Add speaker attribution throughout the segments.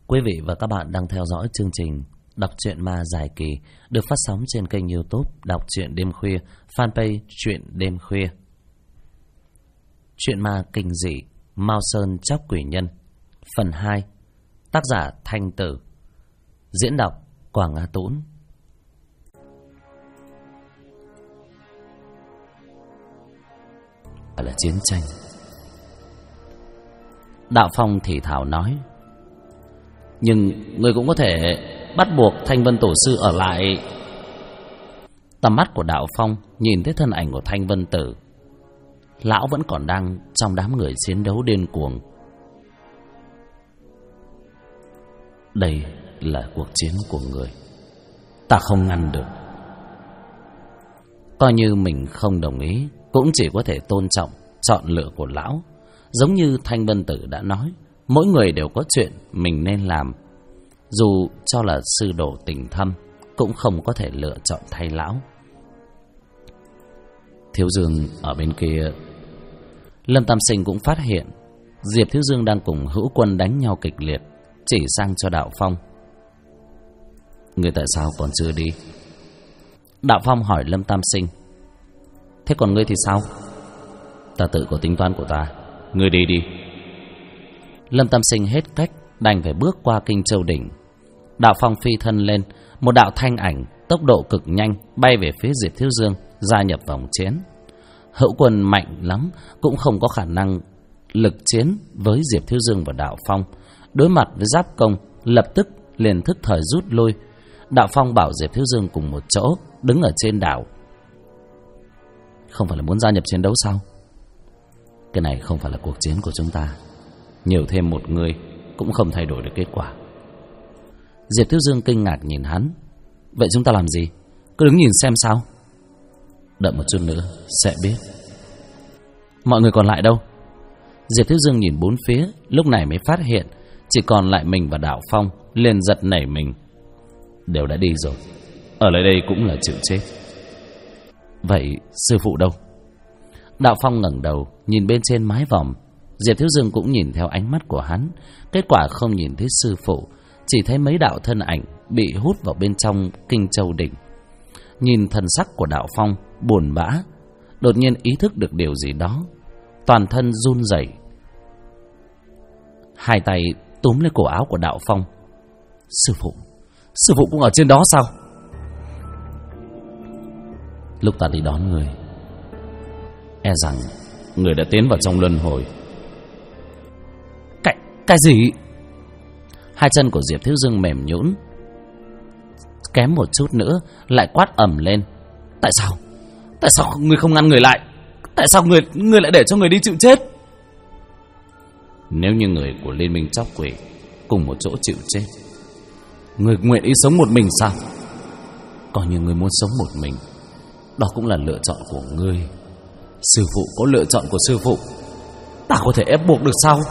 Speaker 1: Quý vị và các bạn đang theo dõi chương trình Đọc truyện ma dài kỳ được phát sóng trên kênh YouTube Đọc truyện đêm khuya, fanpage Truyện đêm khuya. Truyện ma kinh dị Mao Sơn Chóc Quỷ Nhân phần 2. Tác giả Thanh Tử. Diễn đọc Quảng Á Tũng. Là chiến tranh. Đạo Phong thì thảo nói: nhưng người cũng có thể bắt buộc Thanh Vân Tổ Sư ở lại. Tầm mắt của Đạo Phong nhìn thấy thân ảnh của Thanh Vân Tử. Lão vẫn còn đang trong đám người chiến đấu điên cuồng. Đây là cuộc chiến của người, ta không ngăn được. Coi như mình không đồng ý, cũng chỉ có thể tôn trọng chọn lựa của lão. Giống như Thanh Vân Tử đã nói, mỗi người đều có chuyện mình nên làm. Dù cho là sư đồ tình thâm, cũng không có thể lựa chọn thay lão. Thiếu Dương ở bên kia. Lâm Tam Sinh cũng phát hiện Diệp Thiếu Dương đang cùng hữu quân đánh nhau kịch liệt, chỉ sang cho Đạo Phong: người tại sao còn chưa đi? Đạo Phong hỏi Lâm Tam Sinh: thế còn ngươi thì sao? Ta tự có tính toán của ta, ngươi đi đi. Lâm Tam Sinh hết cách, đành phải bước qua Kinh Châu Đỉnh. Đạo Phong phi thân lên, một đạo thanh ảnh tốc độ cực nhanh bay về phía Diệp Thiếu Dương, gia nhập vòng chiến. Hữu quân mạnh lắm cũng không có khả năng lực chiến với Diệp Thiếu Dương và Đạo Phong. Đối mặt với giáp công, lập tức liền thức thời rút lui. Đạo Phong bảo Diệp Thiếu Dương cùng một chỗ đứng ở trên đảo: không phải là muốn gia nhập chiến đấu sao? Cái này không phải là cuộc chiến của chúng ta, nhiều thêm một người cũng không thay đổi được kết quả. Diệp Thiếu Dương kinh ngạc nhìn hắn: vậy chúng ta làm gì? Cứ đứng nhìn xem sao? Đợi một chút nữa sẽ biết. Mọi người còn lại đâu? Diệp Thiếu Dương nhìn bốn phía, lúc này mới phát hiện chỉ còn lại mình và Đạo Phong, liền giật nảy mình. Đều đã đi rồi, ở lại đây cũng là chịu chết. Vậy sư phụ đâu? Đạo Phong ngẩng đầu nhìn bên trên mái vòm. Diệp Thiếu Dương cũng nhìn theo ánh mắt của hắn. Kết quả không nhìn thấy sư phụ, chỉ thấy mấy đạo thân ảnh bị hút vào bên trong Kinh Châu Đỉnh. Nhìn thần sắc của Đạo Phong buồn bã, đột nhiên ý thức được điều gì đó, toàn thân run rẩy. Hai tay túm lấy cổ áo của Đạo Phong: sư phụ cũng ở trên đó sao? Lúc ta đi đón người, e rằng người đã tiến vào trong luân hồi. Cái gì? Hai chân của Diệp Thiếu Dương mềm nhũn, kém một chút nữa lại quát ầm lên: tại sao người không ngăn người lại? Tại sao người lại để cho người đi chịu chết? Nếu như người của Liên minh Chóc Quỷ cùng một chỗ chịu chết, người nguyện ý sống một mình sao? Coi như người muốn sống một mình, đó cũng là lựa chọn của ngươi. Sư phụ có lựa chọn của sư phụ, ta có thể ép buộc được sao?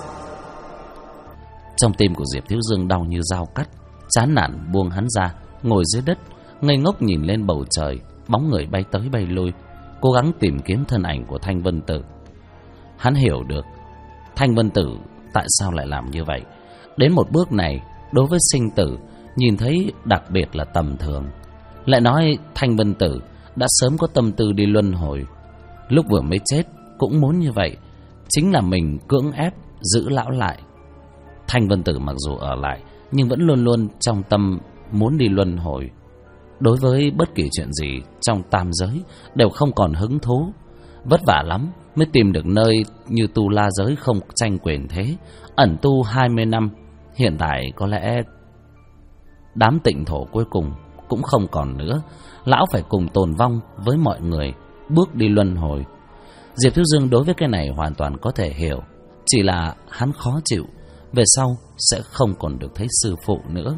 Speaker 1: Trong tim của Diệp Thiếu Dương đau như dao cắt, chán nản buông hắn ra, ngồi dưới đất ngây ngốc nhìn lên bầu trời. Bóng người bay tới bay lui, cố gắng tìm kiếm thân ảnh của Thanh Vân Tử. Hắn hiểu được Thanh Vân Tử tại sao lại làm như vậy. Đến một bước này, đối với sinh tử nhìn thấy đặc biệt là tầm thường. Lại nói Thanh Vân Tử đã sớm có tâm tư đi luân hồi, lúc vừa mới chết cũng muốn như vậy. Chính là mình cưỡng ép giữ lão lại. Thanh Vân Tử mặc dù ở lại, nhưng vẫn luôn luôn trong tâm muốn đi luân hồi. Đối với bất kỳ chuyện gì trong tam giới đều không còn hứng thú. Vất vả lắm mới tìm được nơi như Tu La giới không tranh quyền thế, ẩn tu 20 năm. Hiện tại có lẽ đám tịnh thổ cuối cùng cũng không còn nữa. Lão phải cùng tồn vong với mọi người, bước đi luân hồi. Diệp Thiếu Dương đối với cái này hoàn toàn có thể hiểu, chỉ là hắn khó chịu, về sau sẽ không còn được thấy sư phụ nữa.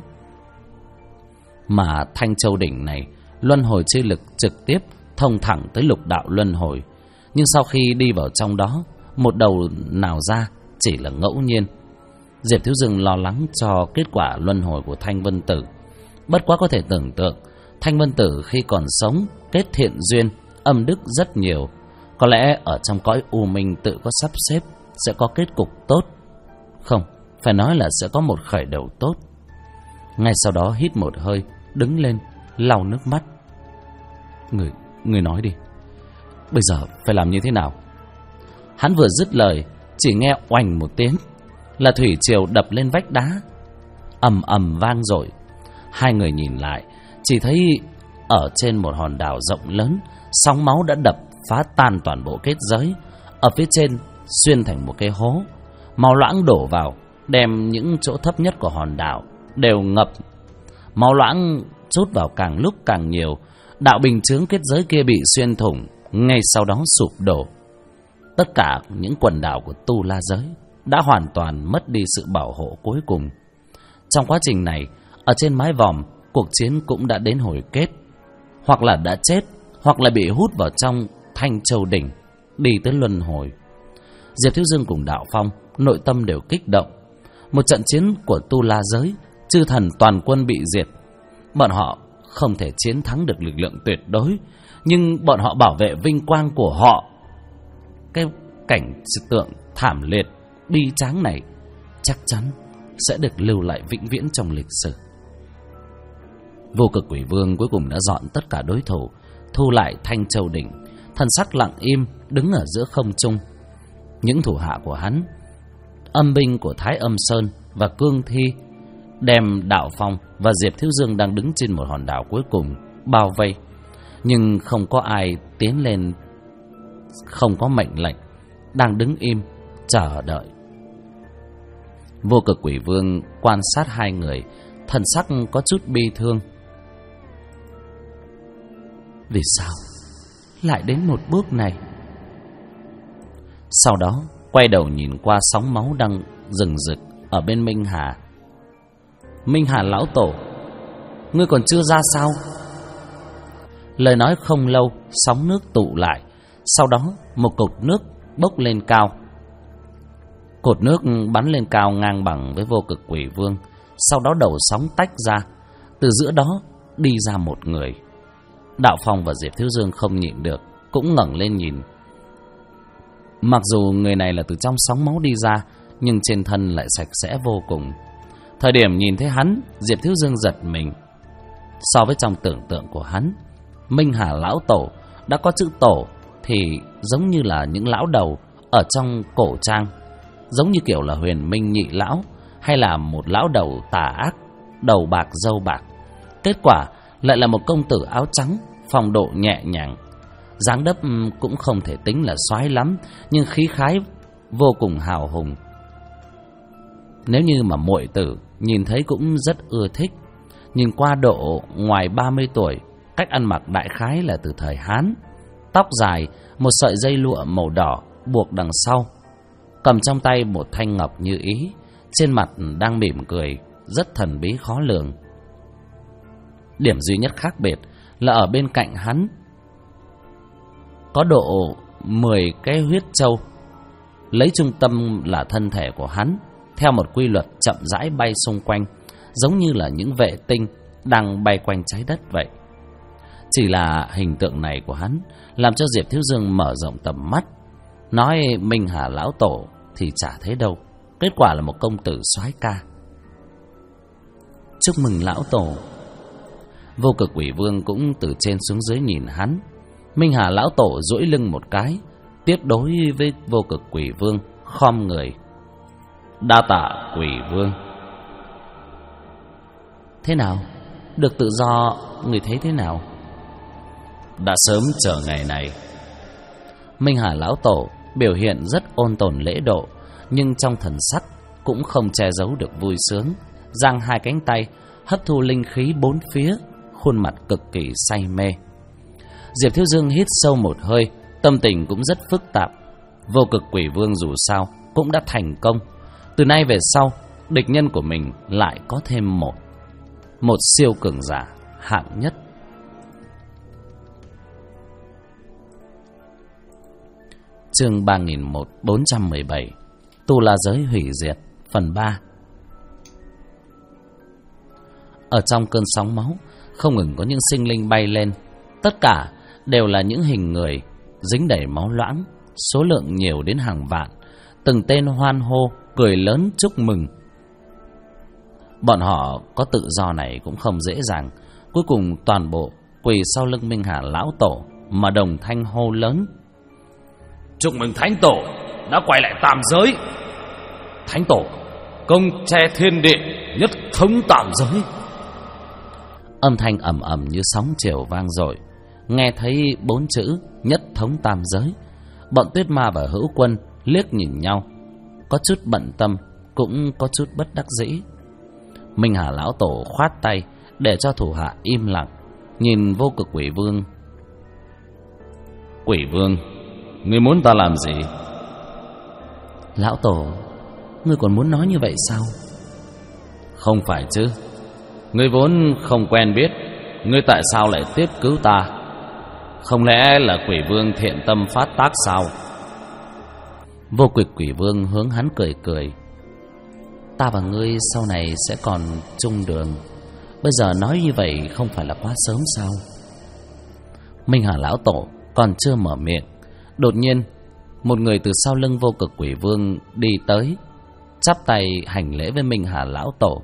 Speaker 1: Mà Thanh Châu Đỉnh này, luân hồi chi lực trực tiếp thông thẳng tới lục đạo luân hồi. Nhưng sau khi đi vào trong đó, một đầu nào ra chỉ là ngẫu nhiên. Diệp Thiếu Dương lo lắng cho kết quả luân hồi của Thanh Vân Tử. Bất quá có thể tưởng tượng, Thanh Vân Tử khi còn sống kết thiện duyên, âm đức rất nhiều. Có lẽ ở trong cõi u minh tự có sắp xếp sẽ có kết cục tốt. Không, phải nói là sẽ có một khởi đầu tốt. Ngay sau đó hít một hơi, đứng lên, lau nước mắt. Người nói đi, bây giờ phải làm như thế nào? Hắn vừa dứt lời, chỉ nghe oành một tiếng là thủy triều đập lên vách đá, ầm ầm vang dội. Hai người nhìn lại, chỉ thấy ở trên một hòn đảo rộng lớn, sóng máu đã đập phá tan toàn bộ kết giới. Ở phía trên xuyên thành một cái hố, máu loãng đổ vào, đem những chỗ thấp nhất của hòn đảo đều ngập. Máu loãng trút vào càng lúc càng nhiều, đạo bình chướng kết giới kia bị xuyên thủng, ngay sau đó sụp đổ. Tất cả những quần đảo của Tu La giới đã hoàn toàn mất đi sự bảo hộ cuối cùng. Trong quá trình này, ở trên mái vòm, cuộc chiến cũng đã đến hồi kết. Hoặc là đã chết, hoặc là bị hút vào trong Thanh Châu Đỉnh, đi tới luân hồi. Diệp Thiếu Dương cùng Đạo Phong nội tâm đều kích động. Một trận chiến của Tu La giới, chư thần toàn quân bị diệt. Bọn họ không thể chiến thắng được lực lượng tuyệt đối, nhưng bọn họ bảo vệ vinh quang của họ. Cái cảnh tượng thảm liệt, bi tráng này chắc chắn sẽ được lưu lại vĩnh viễn trong lịch sử. Vô Cực Quỷ Vương cuối cùng đã dọn tất cả đối thủ, thu lại Thanh Châu Đỉnh, thần sắc lặng im đứng ở giữa không trung. Những thủ hạ của hắn, âm binh của Thái Âm Sơn và Cương Thi, đem Đạo Phong và Diệp Thiếu Dương đang đứng trên một hòn đảo cuối cùng bao vây, nhưng không có ai tiến lên, không có mệnh lệnh, đang đứng im chờ đợi. Vô Cực Quỷ Vương quan sát hai người, thần sắc có chút bi thương. Vì sao lại đến một bước này? Sau đó quay đầu nhìn qua sóng máu đang rừng rực ở bên Minh Hà. Minh Hà lão tổ, ngươi còn chưa ra sao? Lời nói không lâu, sóng nước tụ lại. Sau đó một cột nước bốc lên cao. Cột nước bắn lên cao ngang bằng với Vô Cực Quỷ Vương. Sau đó đầu sóng tách ra, từ giữa đó đi ra một người. Đạo Phong và Diệp Thiếu Dương không nhịn được, cũng ngẩng lên nhìn. Mặc dù người này là từ trong sóng máu đi ra, nhưng trên thân lại sạch sẽ vô cùng. Thời điểm nhìn thấy hắn, Diệp Thiếu Dương giật mình. So với trong tưởng tượng của hắn, Minh Hà lão tổ đã có chữ tổ thì giống như là những lão đầu ở trong cổ trang, giống như kiểu là Huyền Minh nhị lão, hay là một lão đầu tà ác, đầu bạc râu bạc. Kết quả lại là một công tử áo trắng, phong độ nhẹ nhàng, dáng dấp cũng không thể tính là soái lắm, nhưng khí khái vô cùng hào hùng. Nếu như mà muội tử nhìn thấy cũng rất ưa thích. Nhìn qua độ ngoài 30 tuổi, cách ăn mặc đại khái là từ thời Hán. Tóc dài, một sợi dây lụa màu đỏ buộc đằng sau, cầm trong tay một thanh ngọc như ý, trên mặt đang mỉm cười, rất thần bí khó lường. Điểm duy nhất khác biệt là ở bên cạnh hắn có độ 10 cái huyết châu, lấy trung tâm là thân thể của hắn, theo một quy luật chậm rãi bay xung quanh, giống như là những vệ tinh đang bay quanh trái đất vậy. Chỉ là hình tượng này của hắn làm cho Diệp Thiếu Dương mở rộng tầm mắt. Nói Minh Hà lão tổ thì chả thế đâu, kết quả là một công tử soái ca. Chúc mừng lão tổ. Vô Cực Quỷ Vương cũng từ trên xuống dưới nhìn hắn. Minh Hà lão tổ duỗi lưng một cái, tiếp đối với Vô Cực Quỷ Vương, khom người. Đa tạ Quỷ Vương. Thế nào? Được tự do, người thấy thế nào? Đã sớm chờ ngày này. Minh Hà lão tổ biểu hiện rất ôn tồn lễ độ, nhưng trong thần sắc cũng không che giấu được vui sướng, giang hai cánh tay hấp thu linh khí bốn phía, khuôn mặt cực kỳ say mê. Diệp Thiếu Dương hít sâu một hơi, tâm tình cũng rất phức tạp. Vô Cực Quỷ Vương dù sao cũng đã thành công, từ nay về sau địch nhân của mình lại có thêm một siêu cường giả hạng nhất. Chương 3417 Tu La giới hủy diệt phần 3. Ở trong cơn sóng máu không ngừng có những sinh linh bay lên, tất cả đều là những hình người dính đầy máu loãng, số lượng nhiều đến hàng vạn. Từng tên hoan hô, cười lớn chúc mừng. Bọn họ có tự do này cũng không dễ dàng. Cuối cùng toàn bộ quỳ sau lưng Minh Hà lão tổ mà đồng thanh hô lớn:
Speaker 2: chúc mừng Thánh Tổ đã quay lại tam giới. Thánh Tổ công tre thiên địa, nhất thống tam giới.
Speaker 1: Âm thanh ầm ầm như sóng chiều vang dội. Nghe thấy 4 chữ nhất thống tam giới, bọn Tuyết Ma và Hữu Quân liếc nhìn nhau, có chút bận tâm, cũng có chút bất đắc dĩ. Minh Hà lão tổ khoát tay để cho thủ hạ im lặng, nhìn Vô Cực Quỷ Vương.
Speaker 2: Quỷ Vương, ngươi muốn ta làm gì?
Speaker 1: Lão tổ, ngươi còn muốn nói như vậy sao?
Speaker 2: Không phải chứ, ngươi vốn không quen biết, ngươi tại sao lại tiếp cứu ta? Không lẽ là Quỷ Vương thiện tâm phát tác sao?
Speaker 1: Vô Cực Quỷ Vương hướng hắn cười cười. Ta và ngươi sau này sẽ còn chung đường, bây giờ nói như vậy không phải là quá sớm sao? Minh Hà lão tổ còn chưa mở miệng, đột nhiên một người từ sau lưng Vô Cực Quỷ Vương đi tới, chắp tay hành lễ với Minh Hà lão tổ.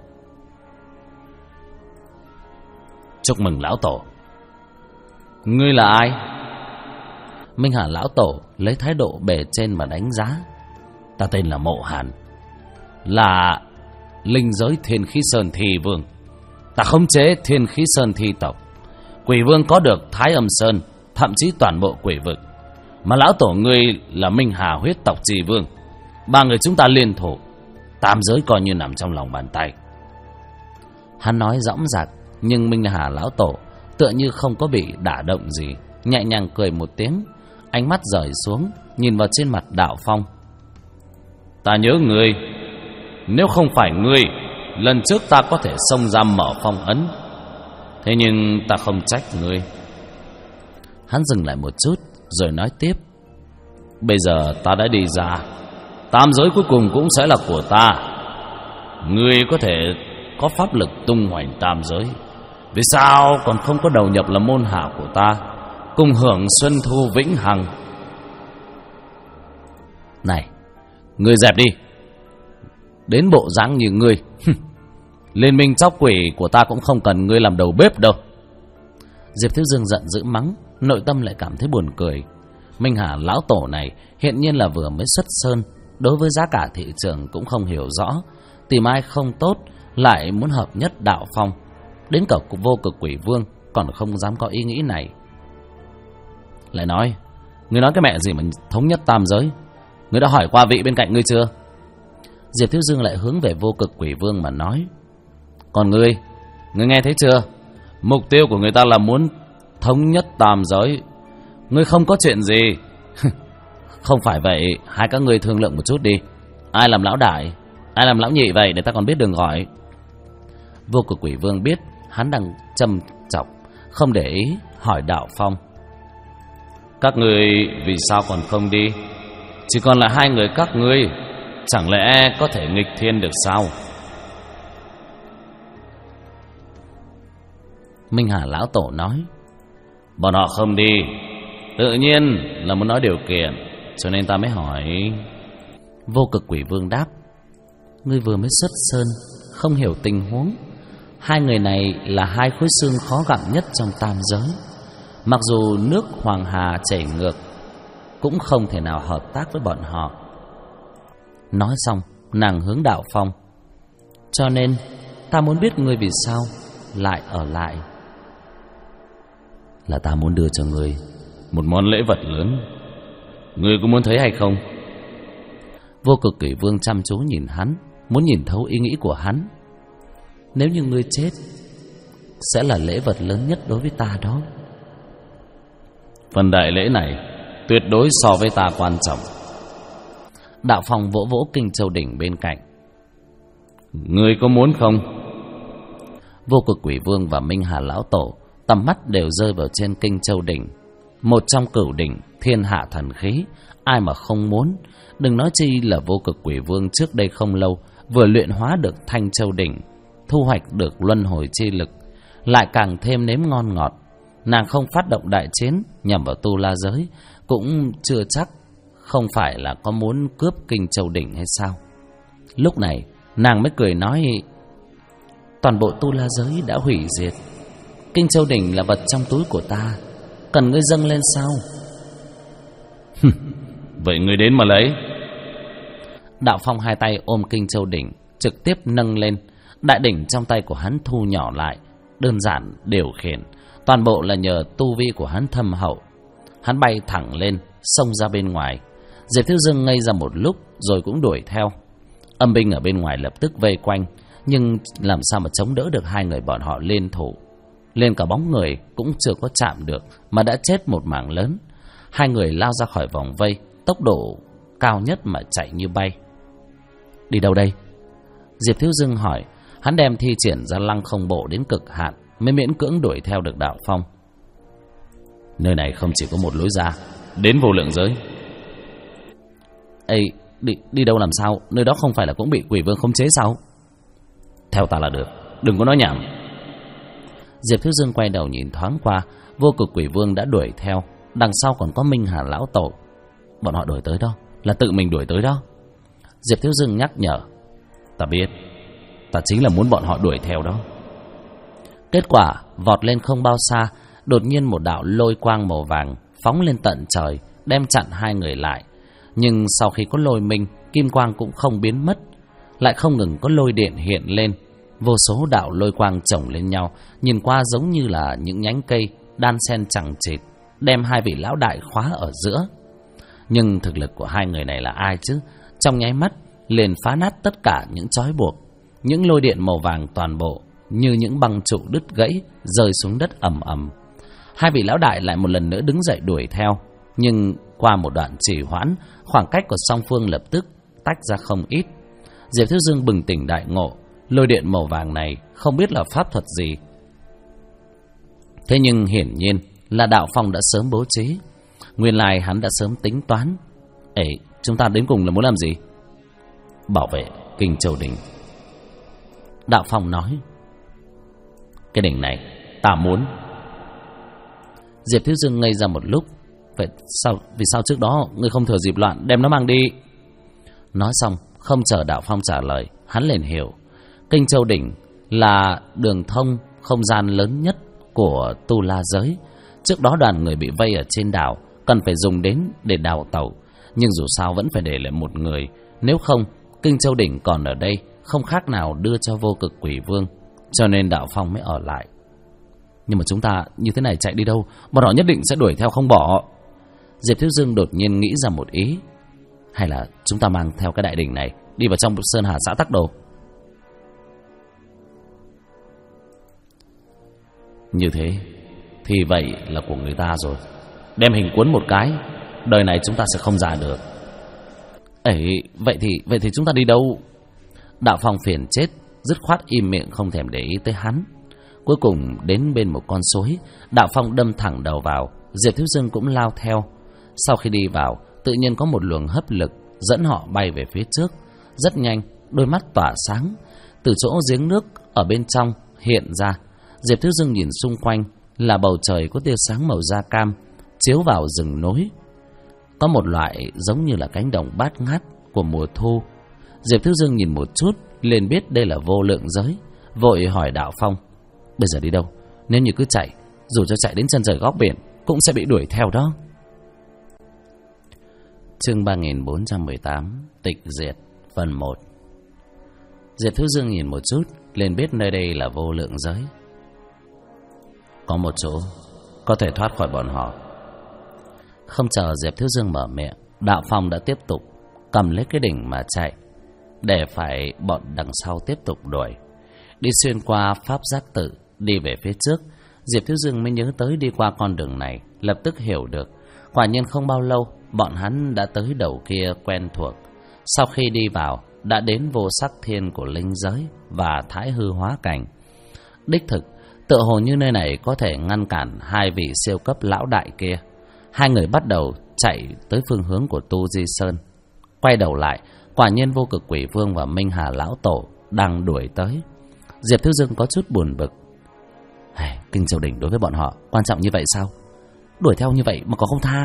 Speaker 2: Chúc mừng lão tổ. Ngươi là ai?
Speaker 1: Minh Hà lão tổ lấy thái độ bề trên mà đánh giá.
Speaker 2: Ta tên là Mộ Hàn, là linh giới Thiên Khí Sơn Thi Vương. Ta khống chế Thiên Khí Sơn Thi tộc. Quỷ Vương có được Thái Âm Sơn, thậm chí toàn bộ quỷ vực. Mà lão tổ ngươi là Minh Hà huyết tộc Trì Vương. 3 người chúng ta liên thủ, tam giới coi như nằm trong lòng bàn tay.
Speaker 1: Hắn nói dõng dạc, nhưng Minh Hà lão tổ tựa như không có bị đả động gì, nhẹ nhàng cười một tiếng, ánh mắt rời xuống nhìn vào trên mặt Đạo Phong.
Speaker 2: Ta nhớ ngươi, nếu không phải ngươi, lần trước ta có thể xông ra mở phong ấn. Thế nhưng ta không trách ngươi.
Speaker 1: Hắn dừng lại một chút rồi nói tiếp.
Speaker 2: Bây giờ ta đã đi ra, tam giới cuối cùng cũng sẽ là của ta. Ngươi có thể có pháp lực tung hoành tam giới, vì sao còn không có đầu nhập là môn hạ của ta, cùng hưởng xuân thu vĩnh hằng?
Speaker 1: Này,
Speaker 2: ngươi dẹp đi. Đến bộ dáng như ngươi, liên minh chóc quỷ của ta cũng không cần ngươi làm đầu bếp đâu.
Speaker 1: Diệp Thiếu Dương giận dữ mắng, nội tâm lại cảm thấy buồn cười. Minh Hà lão tổ này hiện nhiên là vừa mới xuất sơn, đối với giá cả thị trường cũng không hiểu rõ, tìm ai không tốt lại muốn hợp nhất Đạo Phong. Đến cả Vô Cực Quỷ Vương còn không dám có ý nghĩ này.
Speaker 2: Lại nói, ngươi nói cái mẹ gì mà thống nhất tam giới? Ngươi đã hỏi qua vị bên cạnh ngươi chưa?
Speaker 1: Diệp Thiếu Dương lại hướng về Vô Cực Quỷ Vương mà nói.
Speaker 2: Còn ngươi nghe thấy chưa? Mục tiêu của người ta là muốn thống nhất tam giới. Ngươi không có chuyện gì.
Speaker 1: Không phải vậy, hai các ngươi thương lượng một chút đi. Ai làm lão đại, ai làm lão nhị vậy để ta còn biết đường gọi. Vô Cực Quỷ Vương biết hắn đang châm chọc, không để ý, hỏi Đạo Phong.
Speaker 2: Các ngươi vì sao còn không đi? Chỉ còn là 2 người các ngươi, chẳng lẽ có thể nghịch thiên được sao?
Speaker 1: Minh Hà lão tổ nói.
Speaker 2: Bọn họ không đi, tự nhiên là muốn nói điều kiện, cho nên ta mới hỏi.
Speaker 1: Vô Cực Quỷ Vương đáp. Ngươi vừa mới xuất sơn, không hiểu tình huống. 2 người này là 2 khối xương khó gặm nhất trong tam giới. Mặc dù nước Hoàng Hà chảy ngược, cũng không thể nào hợp tác với bọn họ. Nói xong, nàng hướng Đạo Phong. Cho nên ta muốn biết ngươi vì sao lại ở lại.
Speaker 2: Là ta muốn đưa cho ngươi một món lễ vật lớn, ngươi có muốn thấy hay không?
Speaker 1: Vô Cực Quỷ Vương chăm chú nhìn hắn, muốn nhìn thấu ý nghĩ của hắn. Nếu như ngươi chết, sẽ là lễ vật lớn nhất đối với ta đó.
Speaker 2: Phần đại lễ này tuyệt đối so với ta quan trọng.
Speaker 1: Đạo Phong vỗ vỗ Kinh Châu Đỉnh bên cạnh.
Speaker 2: Ngươi có muốn không?
Speaker 1: Vô Cực Quỷ Vương và Minh Hà lão tổ tầm mắt đều rơi vào trên Kinh Châu Đỉnh, một trong cửu đỉnh thiên hạ thần khí, ai mà không muốn. Đừng nói chi là Vô Cực Quỷ Vương trước đây không lâu vừa luyện hóa được Thanh Châu Đỉnh, thu hoạch được luân hồi chi lực, lại càng thêm nếm ngon ngọt. Nàng không phát động đại chiến nhằm vào Tu La giới cũng chưa chắc không phải là có muốn cướp Kinh Châu Đỉnh hay sao. Lúc này nàng mới cười nói. Toàn bộ tu la giới đã hủy diệt. Kinh Châu Đỉnh là vật trong túi của ta, cần ngươi dâng lên sao?
Speaker 2: Vậy ngươi đến mà lấy.
Speaker 1: Đạo Phong hai tay ôm Kinh Châu Đỉnh, trực tiếp nâng lên. Đại đỉnh trong tay của hắn thu nhỏ lại, đơn giản điều khiển. Toàn bộ là nhờ tu vi của hắn thâm hậu. Hắn bay thẳng lên, xông ra bên ngoài. Diệp Thiếu Dương ngây ra một lúc rồi cũng đuổi theo. Âm binh ở bên ngoài lập tức vây quanh, nhưng làm sao mà chống đỡ được hai người bọn họ liên thủ. Lên cả bóng người cũng chưa có chạm được mà đã chết một mảng lớn. Hai người lao ra khỏi vòng vây, tốc độ cao nhất mà chạy như bay. Đi đâu đây? Diệp Thiếu Dương hỏi. Hắn đem thi triển ra lăng không bộ đến cực hạn mới miễn cưỡng đuổi theo được Đạo Phong.
Speaker 2: Nơi này không chỉ có một lối ra, đến vô lượng giới.
Speaker 1: Ê, đi đâu làm sao? Nơi đó không phải là cũng bị quỷ vương khống chế sao?
Speaker 2: Theo ta là được, đừng có nói nhảm.
Speaker 1: Diệp Thiếu Dương quay đầu nhìn thoáng qua, vô cực quỷ vương đã đuổi theo. Đằng sau còn có Minh Hà lão tổ. Bọn họ đuổi tới đó, là tự mình đuổi tới đó. Diệp Thiếu Dương nhắc nhở.
Speaker 2: Ta biết, ta chính là muốn bọn họ đuổi theo đó.
Speaker 1: Kết quả vọt lên không bao xa, đột nhiên một đạo lôi quang màu vàng phóng lên tận trời, đem chặn hai người lại. Nhưng sau khi có lôi minh, kim quang cũng không biến mất, lại không ngừng có lôi điện hiện lên. Vô số đạo lôi quang chồng lên nhau, nhìn qua giống như là những nhánh cây đan xen chằng chịt, đem hai vị lão đại khóa ở giữa. Nhưng thực lực của hai người này là ai chứ? Trong nháy mắt liền phá nát tất cả những trói buộc. Những lôi điện màu vàng toàn bộ như những băng trụ đứt gãy rơi xuống đất ầm ầm. Hai vị lão đại lại một lần nữa đứng dậy đuổi theo, nhưng qua một đoạn trì hoãn, khoảng cách của song phương lập tức tách ra không ít. Diệp Thiếu Dương bừng tỉnh đại ngộ, lôi điện màu vàng này không biết là pháp thuật gì. Thế nhưng hiển nhiên là Đạo Phong đã sớm bố trí. Nguyên lai hắn đã sớm tính toán. Ê, chúng ta đến cùng là muốn làm gì?
Speaker 2: Bảo vệ Kinh Châu Đỉnh.
Speaker 1: Đạo Phong nói.
Speaker 2: Cái đỉnh này ta muốn.
Speaker 1: Diệp Thiếu Dương ngây ra một lúc. Vậy vì sao trước đó ngươi không thừa dịp loạn đem nó mang đi? Nói xong không chờ Đạo Phong trả lời, hắn liền hiểu. Kinh Châu Đỉnh là đường thông không gian lớn nhất của tu la giới. Trước đó đoàn người bị vây ở trên đảo, cần phải dùng đến để đào tẩu, nhưng dù sao vẫn phải để lại một người. Nếu không, Kinh Châu Đỉnh còn ở đây không khác nào đưa cho vô cực quỷ vương. Cho nên Đạo Phong mới ở lại. Nhưng mà chúng ta như thế này chạy đi đâu? Bọn họ nhất định sẽ đuổi theo không bỏ. Diệp Thiếu Dương đột nhiên nghĩ ra một ý. Hay là chúng ta mang theo cái đại đỉnh này đi vào trong Sơn Hà xã Tắc Đồ?
Speaker 2: Như thế thì vậy là của người ta rồi. Đem hình cuốn một cái, đời này chúng ta sẽ không ra được.
Speaker 1: Ấy, vậy thì chúng ta đi đâu? Đạo Phong phiền chết, dứt khoát im miệng không thèm để ý tới hắn. Cuối cùng đến bên một con suối, Đạo Phong đâm thẳng đầu vào. Diệp Thiếu Dương cũng lao theo. Sau khi đi vào, tự nhiên có một luồng hấp lực dẫn họ bay về phía trước. Rất nhanh, đôi mắt tỏa sáng. Từ chỗ giếng nước ở bên trong hiện ra. Diệp Thiếu Dương nhìn xung quanh là bầu trời có tia sáng màu da cam chiếu vào rừng núi. Có một loại giống như là cánh đồng bát ngát của mùa thu. Diệp Thiếu Dương nhìn một chút liền biết đây là vô lượng giới, vội hỏi Đạo Phong: bây giờ đi đâu? Nếu như cứ chạy, dù cho chạy đến chân trời góc biển cũng sẽ bị đuổi theo đó. Chương 3418 Tịch diệt phần 1. Diệp Thiếu Dương nhìn một chút liền biết nơi đây là vô lượng giới. Có một chỗ có thể thoát khỏi bọn họ. Không chờ Diệp Thiếu Dương mở miệng, Đạo Phong đã tiếp tục cầm lấy cái đỉnh mà chạy, để phải bọn đằng sau tiếp tục đuổi. Đi xuyên qua pháp giác tự, đi về phía trước. Diệp Thiếu Dương mới nhớ tới đi qua con đường này, lập tức hiểu được. Quả nhiên không bao lâu, bọn hắn đã tới đầu kia quen thuộc. Sau khi đi vào, đã đến vô sắc thiên của linh giới và thái hư hóa cảnh. Đích thực, tựa hồ như nơi này có thể ngăn cản hai vị siêu cấp lão đại kia. Hai người bắt đầu chạy tới phương hướng của Tu Di Sơn. Quay đầu lại, quả nhiên vô cực quỷ vương và Minh Hà lão tổ đang đuổi tới. Diệp Thiếu Dương có chút buồn bực. Kinh Châu Đỉnh đối với bọn họ quan trọng như vậy sao? Đuổi theo như vậy mà còn không tha?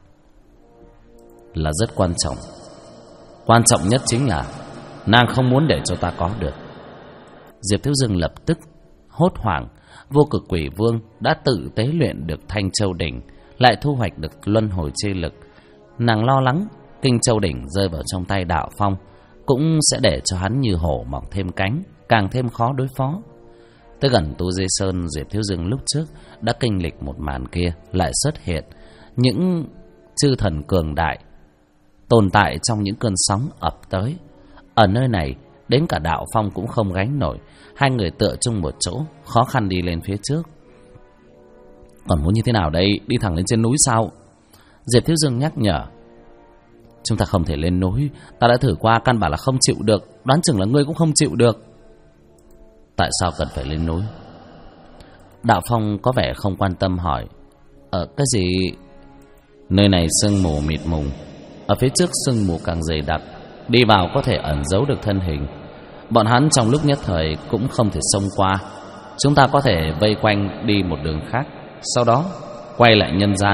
Speaker 1: Là rất quan trọng. Quan trọng nhất chính là nàng không muốn để cho ta có được. Diệp Thiếu Dương lập tức hốt hoảng. Vô Cực Quỷ Vương đã tự tế luyện được Thanh Châu Đỉnh, lại thu hoạch được luân hồi chi lực. Nàng lo lắng Kinh Châu Đỉnh rơi vào trong tay Đạo Phong cũng sẽ để cho hắn như hổ mọc thêm cánh, càng thêm khó đối phó. Tới gần Tu Di Sơn, Diệp Thiếu Dương lúc trước đã kinh lịch một màn kia lại xuất hiện. Những chư thần cường đại tồn tại trong những cơn sóng ập tới. Ở nơi này đến cả Đạo Phong cũng không gánh nổi. Hai người tựa chung một chỗ, khó khăn đi lên phía trước. Còn muốn như thế nào đây? Đi thẳng lên trên núi sao? Diệp Thiếu Dương nhắc nhở. Chúng ta không thể lên núi. Ta đã thử qua, căn bản là không chịu được. Đoán chừng là ngươi cũng không chịu được. Tại sao cần phải lên núi? Đạo Phong có vẻ không quan tâm hỏi. Cái gì? Nơi này sương mù mịt mùng. Ở phía trước sương mù càng dày đặc, đi vào có thể ẩn giấu được thân hình. Bọn hắn trong lúc nhất thời cũng không thể xông qua. Chúng ta có thể vây quanh đi một đường khác, sau đó quay lại nhân gian.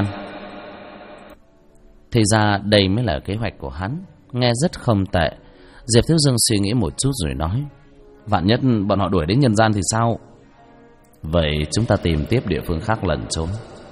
Speaker 1: Thì ra đây mới là kế hoạch của hắn. Nghe rất không tệ. Diệp Thiếu Dương suy nghĩ một chút rồi nói. Vạn nhất bọn họ đuổi đến nhân gian thì sao? Vậy chúng ta tìm tiếp địa phương khác lẩn trốn.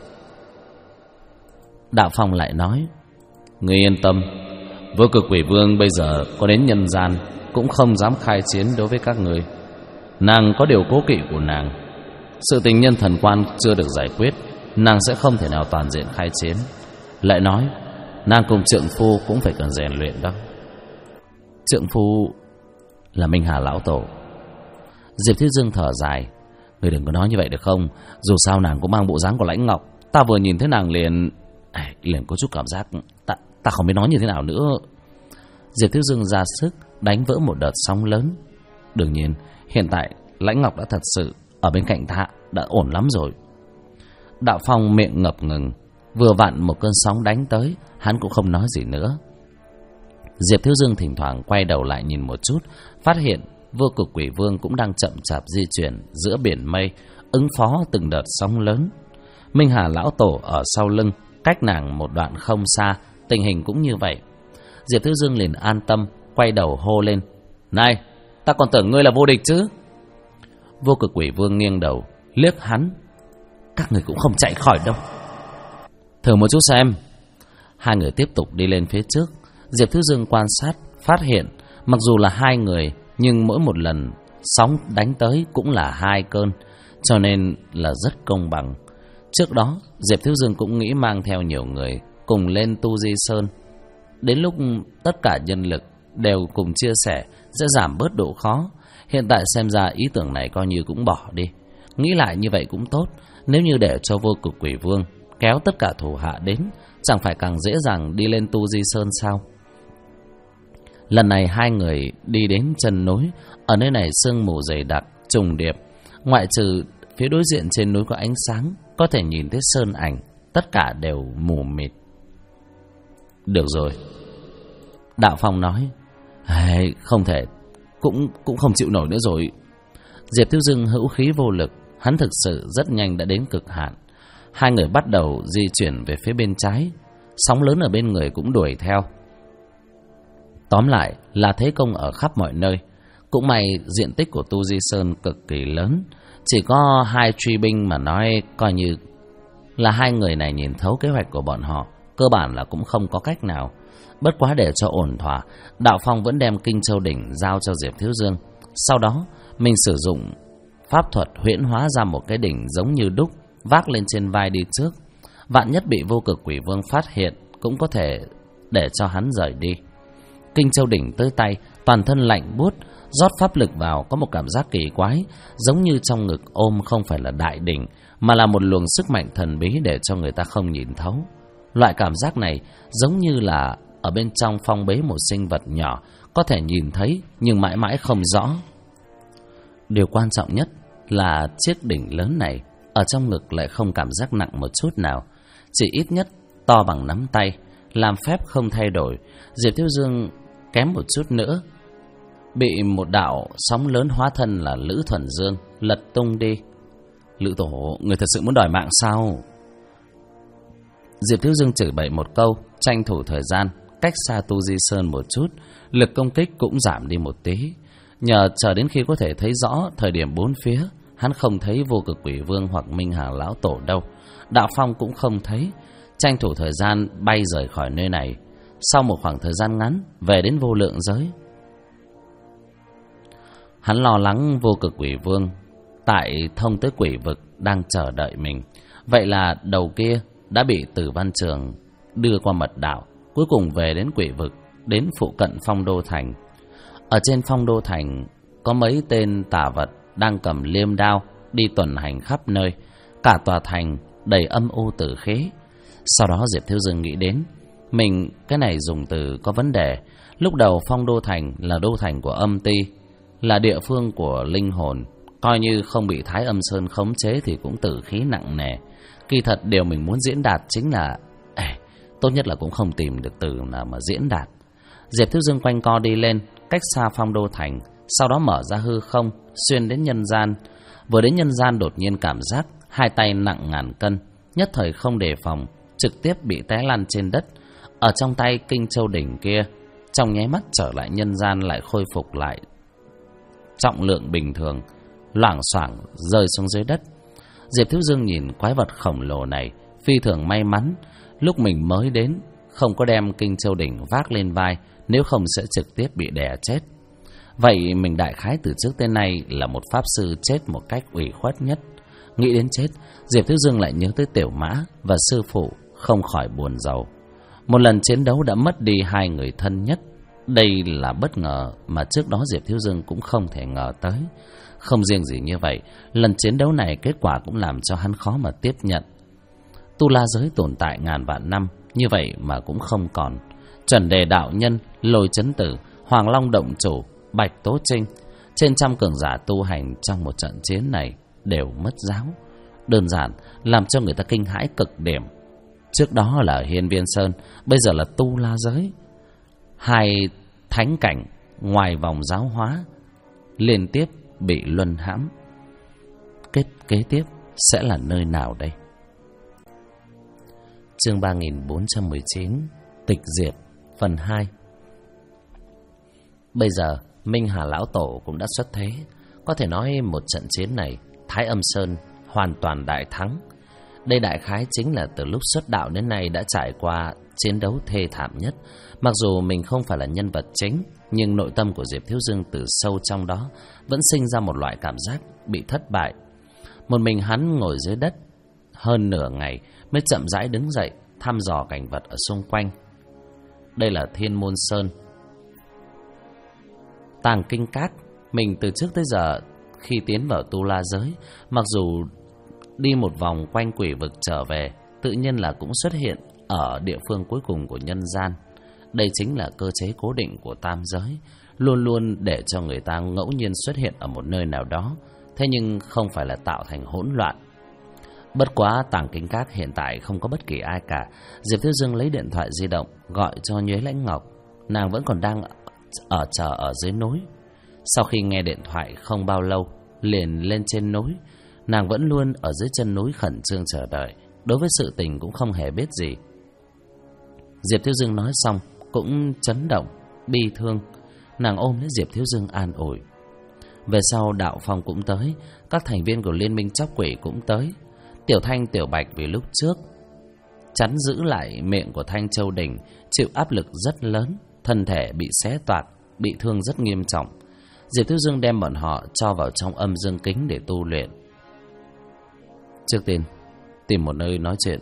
Speaker 1: Đạo Phong lại nói. Ngươi yên tâm, Vô Cực Quỷ Vương bây giờ có đến nhân gian cũng không dám khai chiến đối với các ngươi. Nàng có điều cố kỵ của nàng. Sự tình nhân thần quan chưa được giải quyết, nàng sẽ không thể nào toàn diện khai chiến. Lại nói nàng cùng trượng phu cũng phải cần rèn luyện đó. Trượng phu là Minh Hà lão tổ. Diệp Thiếu Dương thở dài. Ngươi đừng có nói như vậy được không? Dù sao nàng cũng mang bộ dáng của Lãnh Ngọc. Ta vừa nhìn thấy nàng liền có chút cảm giác ta không biết nói như thế nào nữa. Diệp Thiếu Dương ra sức đánh vỡ một đợt sóng lớn. Đương nhiên hiện tại Lãnh Ngọc đã thật sự ở bên cạnh ta, đã ổn lắm rồi. Đạo Phong miệng ngập ngừng. Vừa vặn một cơn sóng đánh tới, hắn cũng không nói gì nữa. Diệp Thiếu Dương thỉnh thoảng quay đầu lại nhìn một chút, phát hiện Vô Cực Quỷ Vương cũng đang chậm chạp di chuyển giữa biển mây, ứng phó từng đợt sóng lớn. Minh Hà lão tổ ở sau lưng, cách nàng một đoạn không xa, tình hình cũng như vậy. Diệp Thiếu Dương liền an tâm, quay đầu hô lên. Này, ta còn tưởng ngươi là vô địch chứ. Vô Cực Quỷ Vương nghiêng đầu liếc hắn. Các người cũng không chạy khỏi đâu. Thử một chút xem. Hai người tiếp tục đi lên phía trước. Diệp Thiếu Dương quan sát, phát hiện mặc dù là hai người, nhưng mỗi một lần sóng đánh tới cũng là hai cơn, cho nên là rất công bằng. Trước đó Diệp Thiếu Dương cũng nghĩ mang theo nhiều người cùng lên Tu Di Sơn. Đến lúc tất cả nhân lực đều cùng chia sẻ sẽ giảm bớt độ khó. Hiện tại xem ra ý tưởng này coi như cũng bỏ đi. Nghĩ lại như vậy cũng tốt. Nếu như để cho Vô Cực Quỷ Vương kéo tất cả thủ hạ đến, chẳng phải càng dễ dàng đi lên Tu Di Sơn sao? Lần này hai người đi đến chân núi. Ở nơi này sương mù dày đặc trùng điệp, ngoại trừ phía đối diện trên núi có ánh sáng, có thể nhìn thấy sơn ảnh, tất cả đều mù mịt. Được rồi, Đạo Phong nói. Không thể, cũng không chịu nổi nữa rồi. Diệp Thiếu Dương hữu khí vô lực. Hắn thực sự rất nhanh đã đến cực hạn. Hai người bắt đầu di chuyển về phía bên trái. Sóng lớn ở bên người cũng đuổi theo. Tóm lại là thế công ở khắp mọi nơi. Cũng may diện tích của Tu Di Sơn cực kỳ lớn. Chỉ có hai truy binh mà nói, coi như là hai người này nhìn thấu kế hoạch của bọn họ, cơ bản là cũng không có cách nào. Bất quá để cho ổn thỏa, Đạo Phong vẫn đem Kinh Châu Đỉnh giao cho Diệp Thiếu Dương. Sau đó mình sử dụng pháp thuật huyễn hóa ra một cái đỉnh giống như đúc, vác lên trên vai đi trước. Vạn nhất bị Vô Cực Quỷ Vương phát hiện, cũng có thể để cho hắn rời đi. Kinh Châu Đỉnh tới tay, toàn thân lạnh buốt, rót pháp lực vào có một cảm giác kỳ quái, giống như trong ngực ôm không phải là đại đỉnh, mà là một luồng sức mạnh thần bí để cho người ta không nhìn thấu. Loại cảm giác này giống như là ở bên trong phong bế một sinh vật nhỏ, có thể nhìn thấy nhưng mãi mãi không rõ. Điều quan trọng nhất là chiếc đỉnh lớn này ở trong ngực lại không cảm giác nặng một chút nào, chỉ ít nhất to bằng nắm tay, làm phép không thay đổi. Diệp Thiếu Dương kém một chút nữa bị một đạo sóng lớn hóa thân là Lữ Thuần Dương lật tung đi. Lữ tổ, người thật sự muốn đòi mạng sao? Diệp Thiếu Dương chửi bậy một câu, tranh thủ thời gian cách xa Tu Di Sơn một chút, lực công kích cũng giảm đi một tí. Nhờ chờ đến khi có thể thấy rõ thời điểm bốn phía, hắn không thấy Vô Cực Quỷ Vương hoặc Minh Hà Lão Tổ đâu. Đạo Phong cũng không thấy. Tranh thủ thời gian bay rời khỏi nơi này. Sau một khoảng thời gian ngắn, về đến Vô Lượng Giới. Hắn lo lắng Vô Cực Quỷ Vương tại thông tới quỷ vực đang chờ đợi mình. Vậy là đầu kia đã bị Tử Văn Trường đưa qua mật đạo, cuối cùng về đến quỷ vực, đến phụ cận Phong Đô Thành. Ở trên Phong Đô Thành có mấy tên tà vật đang cầm liêm đao đi tuần hành khắp nơi. Cả tòa thành đầy âm u tử khí. Sau đó Diệp Thiếu Dương nghĩ đến mình, cái này dùng từ có vấn đề. Lúc đầu Phong Đô Thành là đô thành của âm ti, là địa phương của linh hồn. Coi như không bị Thái Âm Sơn khống chế thì cũng tử khí nặng nề. Kỳ thật điều mình muốn diễn đạt chính là tốt nhất là cũng không tìm được từ nào mà diễn đạt. Diệp Thiếu Dương quanh co đi lên, cách xa Phong Đô Thành, sau đó mở ra hư không, xuyên đến nhân gian. Vừa đến nhân gian đột nhiên cảm giác hai tay nặng ngàn cân, nhất thời không đề phòng, trực tiếp bị té lăn trên đất. Ở trong tay Kinh Châu Đỉnh kia, trong nháy mắt trở lại nhân gian, lại khôi phục lại trọng lượng bình thường, loảng xoảng rơi xuống dưới đất. Diệp Thiếu Dương nhìn quái vật khổng lồ này, phi thường may mắn lúc mình mới đến không có đem Kinh Châu Đỉnh vác lên vai, nếu không sẽ trực tiếp bị đè chết. Vậy mình đại khái từ trước tới nay là một pháp sư chết một cách ủy khuất nhất. Nghĩ đến chết, Diệp Thiếu Dương lại nhớ tới Tiểu Mã và sư phụ, không khỏi buồn rầu. Một lần chiến đấu đã mất đi hai người thân nhất. Đây là bất ngờ mà trước đó Diệp Thiếu Dương cũng không thể ngờ tới. Không riêng gì như vậy, lần chiến đấu này kết quả cũng làm cho hắn khó mà tiếp nhận. Tu La giới tồn tại ngàn vạn năm, như vậy mà cũng không còn. Chuẩn Đề đạo nhân, Lôi Chấn Tử, Hoàng Long động chủ, Bạch Tố Trinh, trên trăm cường giả tu hành trong một trận chiến này đều mất giáo. Đơn giản làm cho người ta kinh hãi cực điểm. Trước đó là Hiên Viên Sơn, bây giờ là Tu La giới. Hai thánh cảnh ngoài vòng giáo hóa liên tiếp bị luân hãm. Kế tiếp sẽ là nơi nào đây? Chương 3419 Tịch Diệt phần 2. Bây giờ Minh Hà Lão Tổ cũng đã xuất thế. Có thể nói một trận chiến này Thái Âm Sơn hoàn toàn đại thắng. Đây đại khái chính là từ lúc xuất đạo đến nay đã trải qua chiến đấu thê thảm nhất. Mặc dù mình không phải là nhân vật chính, nhưng nội tâm của Diệp Thiếu Dương từ sâu trong đó vẫn sinh ra một loại cảm giác bị thất bại. Một mình hắn ngồi dưới đất hơn nửa ngày mới chậm rãi đứng dậy, thăm dò cảnh vật ở xung quanh. Đây là Thiên Môn Sơn, Tàng Kinh Các. Mình từ trước tới giờ khi tiến vào Tu La giới, mặc dù đi một vòng quanh quỷ vực trở về, tự nhiên là cũng xuất hiện ở địa phương cuối cùng của nhân gian. Đây chính là cơ chế cố định của tam giới, luôn luôn để cho người ta ngẫu nhiên xuất hiện ở một nơi nào đó, thế nhưng không phải là tạo thành hỗn loạn. Bất quá Tàng Kinh Các hiện tại không có bất kỳ ai cả. Diệp Thiếu Dương lấy điện thoại di động gọi cho Nhuế Lãnh Ngọc. Nàng vẫn còn đang chờ ở dưới núi. Sau khi nghe điện thoại không bao lâu liền lên trên núi. Nàng vẫn luôn ở dưới chân núi khẩn trương chờ đợi, đối với sự tình cũng không hề biết gì. Diệp Thiếu Dương nói xong cũng chấn động, bi thương. Nàng ôm lấy Diệp Thiếu Dương an ủi. Về sau Đạo Phong cũng tới, các thành viên của Liên minh Chóc Quỷ cũng tới. Tiểu Thanh, Tiểu Bạch vì lúc trước chắn giữ lại miệng của Thanh Châu Đỉnh, chịu áp lực rất lớn, thân thể bị xé toạc, bị thương rất nghiêm trọng. Diệp Thiếu Dương đem bọn họ cho vào trong âm dương kính để tu luyện. Trước tiên tìm một nơi nói chuyện.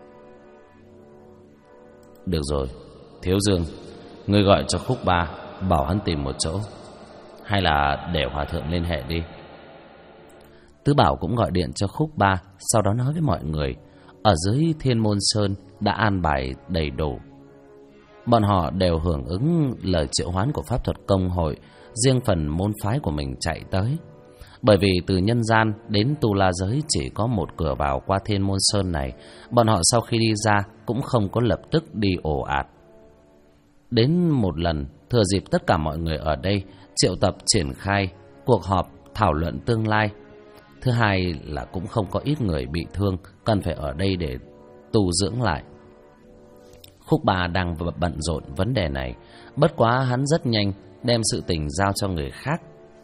Speaker 1: Được rồi, Thiếu Dương, ngươi gọi cho Khúc Ba, bảo hắn tìm một chỗ, hay là để Hòa Thượng liên hệ đi. Tứ Bảo cũng gọi điện cho Khúc Ba, sau đó nói với mọi người ở dưới Thiên Môn Sơn đã an bài đầy đủ. Bọn họ đều hưởng ứng lời triệu hoán của pháp thuật công hội, riêng phần môn phái của mình chạy tới. Bởi vì từ nhân gian đến Tu La giới chỉ có một cửa vào qua Thiên Môn Sơn này, bọn họ sau khi đi ra cũng không có lập tức đi ồ ạt. Đến một lần, thừa dịp tất cả mọi người ở đây triệu tập triển khai cuộc họp thảo luận tương lai. Thứ hai là cũng không có ít người bị thương, cần phải ở đây để tu dưỡng lại. Khúc Ba đang bận rộn vấn đề này, bất quá hắn rất nhanh đem sự tình giao cho người khác.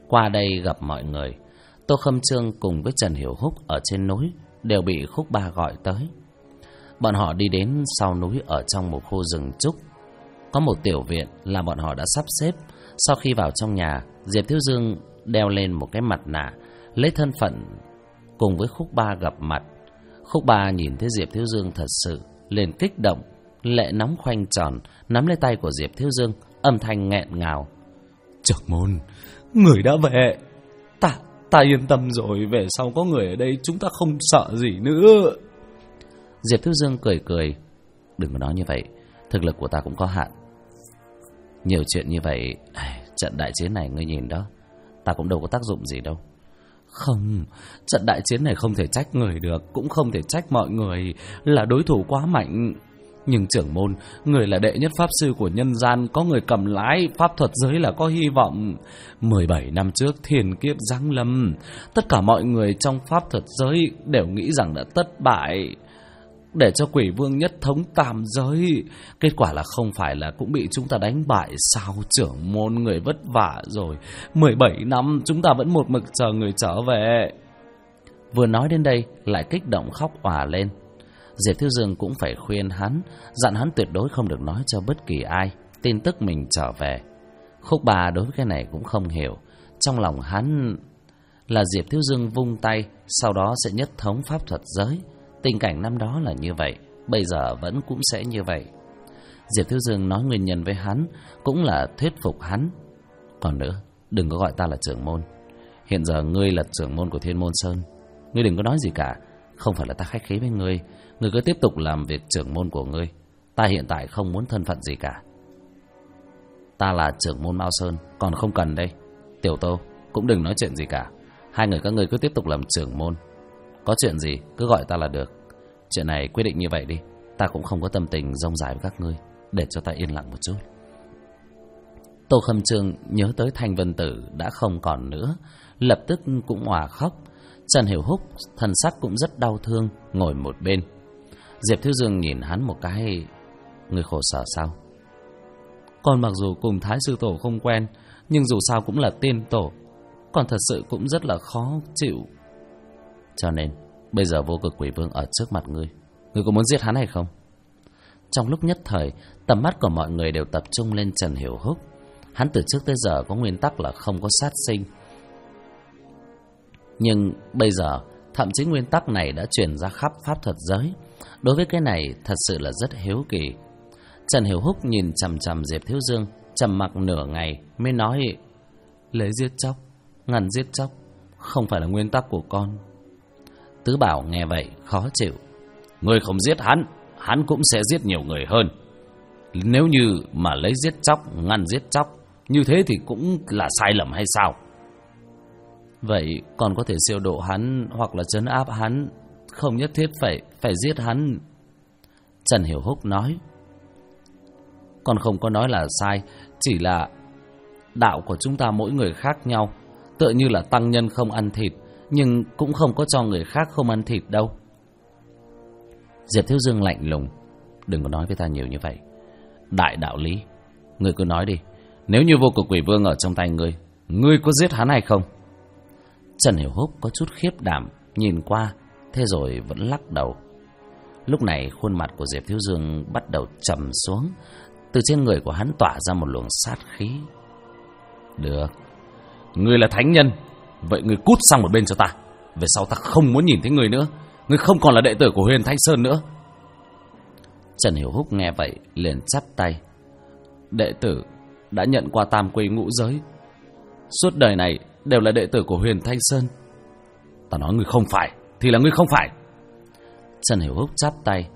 Speaker 1: Qua đây gặp mọi người, Tô Khâm Trương cùng với Trần Hiểu Húc ở trên núi đều bị Khúc Ba gọi tới. Bọn họ đi đến sau núi ở trong một khu rừng trúc. Có một tiểu viện là bọn họ đã sắp xếp. Sau khi vào trong nhà, Diệp Thiếu Dương đeo lên một cái mặt nạ, lấy thân phận cùng với Khúc Ba gặp mặt. Khúc Ba nhìn thấy Diệp Thiếu Dương thật sự, liền kích động, lệ nóng khoanh tròn, nắm lấy tay của Diệp Thiếu Dương, âm thanh nghẹn ngào.
Speaker 2: Trưởng môn, người đã về. Ta yên tâm rồi, về sau có người ở đây chúng ta không sợ gì nữa.
Speaker 1: Diệp Thiếu Dương cười cười. Đừng có nói như vậy, thực lực của ta cũng có hạn. Nhiều chuyện như vậy, trận đại chiến này ngươi nhìn đó, ta cũng đâu có tác dụng gì đâu.
Speaker 2: Không, trận đại chiến này không thể trách người được, cũng không thể trách mọi người, là đối thủ quá mạnh. Nhưng trưởng môn, người là đệ nhất pháp sư của nhân gian, có người cầm lái, pháp thuật giới là có hy vọng. 17 năm trước thiên kiếp giáng lâm, tất cả mọi người trong pháp thuật giới đều nghĩ rằng đã thất bại, để cho Quỷ Vương nhất thống tam giới. Kết quả là không phải là cũng bị chúng ta đánh bại sao? Trưởng môn, người vất vả rồi, 17 năm chúng ta vẫn một mực chờ người trở về.
Speaker 1: Vừa nói đến đây lại kích động khóc òa lên. Diệp Thiếu Dương cũng phải khuyên hắn, dặn hắn tuyệt đối không được nói cho bất kỳ ai tin tức mình trở về. Khúc Ba đối với cái này cũng không hiểu. Trong lòng hắn là Diệp Thiếu Dương vung tay, sau đó sẽ nhất thống pháp thuật giới. Tình cảnh năm đó là như vậy, bây giờ vẫn cũng sẽ như vậy. Diệp Thiếu Dương nói nguyên nhân với hắn, cũng là thuyết phục hắn. Còn nữa, đừng có gọi ta là trưởng môn. Hiện giờ ngươi là trưởng môn của Thiên Môn Sơn, ngươi đừng có nói gì cả. Không phải là ta khách khí với ngươi, ngươi cứ tiếp tục làm việc trưởng môn của ngươi. Ta hiện tại không muốn thân phận gì cả. Ta là trưởng môn Mao Sơn, còn không cần đây. Tiểu Tô, cũng đừng nói chuyện gì cả. Hai người các ngươi cứ tiếp tục làm trưởng môn. Có chuyện gì cứ gọi ta là được. Chuyện này quyết định như vậy đi. Ta cũng không có tâm tình rông dài với các ngươi, để cho ta yên lặng một chút. Tô Khâm Trương nhớ tới Thanh Vân Tử đã không còn nữa, lập tức cũng òa khóc. Trần Hiểu Húc thần sắc cũng rất đau thương, ngồi một bên. Diệp Thiếu Dương nhìn hắn một cái. Ngươi khổ sở sao?
Speaker 2: Con mặc dù cùng Thái Sư Tổ không quen, nhưng dù sao cũng là tiên tổ, còn thật sự cũng rất là khó chịu.
Speaker 1: Cho nên bây giờ Vô Cực Quỷ Vương ở trước mặt ngươi, ngươi có muốn giết hắn hay không? Trong lúc nhất thời, tầm mắt của mọi người đều tập trung lên Trần Hiểu Húc. Hắn từ trước tới giờ có nguyên tắc là không có sát sinh, nhưng bây giờ thậm chí nguyên tắc này đã truyền ra khắp pháp thuật giới. Đối với cái này thật sự là rất hiếu kỳ. Trần Hiểu Húc nhìn chằm chằm Diệp Thiếu Dương, trầm mặc nửa ngày mới nói: lấy giết chóc, ngăn giết chóc, không phải là nguyên tắc của con. Tứ Bảo nghe vậy khó chịu.
Speaker 2: Ngươi không giết hắn, hắn cũng sẽ giết nhiều người hơn. Nếu như mà lấy giết chóc, ngăn giết chóc, như thế thì cũng là sai lầm hay sao?
Speaker 1: Vậy còn có thể siêu độ hắn hoặc là trấn áp hắn, không nhất thiết phải giết hắn. Trần Hiểu Húc nói: con không có nói là sai, chỉ là đạo của chúng ta mỗi người khác nhau. Tựa như là tăng nhân không ăn thịt, nhưng cũng không có cho người khác không ăn thịt đâu. Diệp Thiếu Dương lạnh lùng: đừng có nói với ta nhiều như vậy. Đại đạo lý, ngươi cứ nói đi. Nếu như Vô Cực Quỷ Vương ở trong tay ngươi, ngươi có giết hắn hay không? Trần Hiểu Húc có chút khiếp đảm, nhìn qua, thế rồi vẫn lắc đầu. Lúc này khuôn mặt của Diệp Thiếu Dương bắt đầu trầm xuống. Từ trên người của hắn tỏa ra một luồng sát khí.
Speaker 2: Được, ngươi là thánh nhân, vậy ngươi cút sang một bên cho ta. Về sau ta không muốn nhìn thấy ngươi nữa. Ngươi không còn là đệ tử của Huyền Thanh Sơn nữa.
Speaker 1: Trần Hiểu Húc nghe vậy liền chắp tay:
Speaker 2: đệ tử đã nhận qua tam quy ngũ giới, suốt đời này đều là đệ tử của Huyền Thanh Sơn. Ta nói ngươi không phải thì là ngươi không phải.
Speaker 1: Trần Hiểu Húc chắp tay: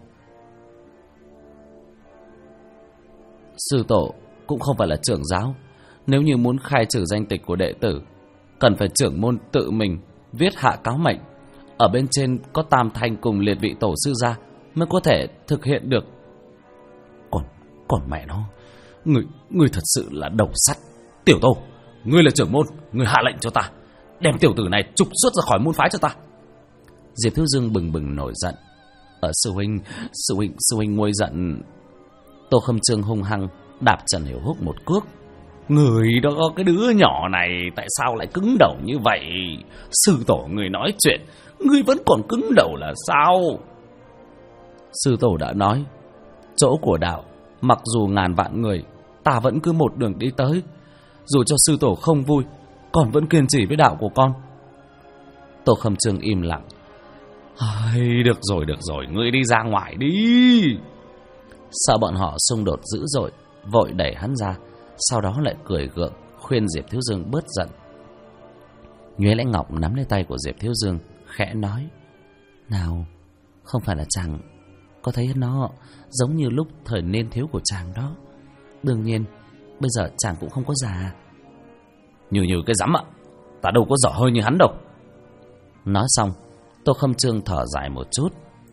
Speaker 1: sư tổ cũng không phải là trưởng giáo. Nếu như muốn khai trừ danh tịch của đệ tử, cần phải trưởng môn tự mình viết hạ cáo mệnh. Ở bên trên có Tam Thanh cùng liệt vị tổ sư gia mới có thể thực hiện được.
Speaker 2: Còn mẹ nó, ngươi thật sự là đầu sắt. Tiểu Tô, ngươi là trưởng môn, ngươi hạ lệnh cho ta đem tiểu tử này trục xuất ra khỏi môn phái cho ta.
Speaker 1: Diệp Thiếu Dương bừng bừng nổi giận: sư huynh nguôi giận. Tô Khâm Trương hung hăng đạp Trần Hiểu Húc một cước:
Speaker 2: Người đó, cái đứa nhỏ này tại sao lại cứng đầu như vậy? Sư tổ người nói chuyện, ngươi vẫn còn cứng đầu là sao?
Speaker 1: Sư tổ đã nói, chỗ của đạo mặc dù ngàn vạn người, ta vẫn cứ một đường đi tới. Dù cho sư tổ không vui, con vẫn kiên trì với đạo của con. Tô Khâm Trương im lặng.
Speaker 2: Được rồi, ngươi đi ra ngoài đi.
Speaker 1: Sợ bọn họ xung đột dữ dội, vội đẩy hắn ra, sau đó lại cười gượng khuyên Diệp Thiếu Dương bớt giận. Nhuế Lãnh Ngọc nắm lấy tay của Diệp Thiếu Dương, khẽ nói: nào, không phải là chàng có thấy nó giống như lúc thời niên thiếu của chàng đó. Đương nhiên bây giờ chàng cũng không có già.
Speaker 2: Như cái rắm ạ, ta đâu có dở hơi như hắn đâu.
Speaker 1: Nói xong, Tô Khâm Trương thở dài một chút.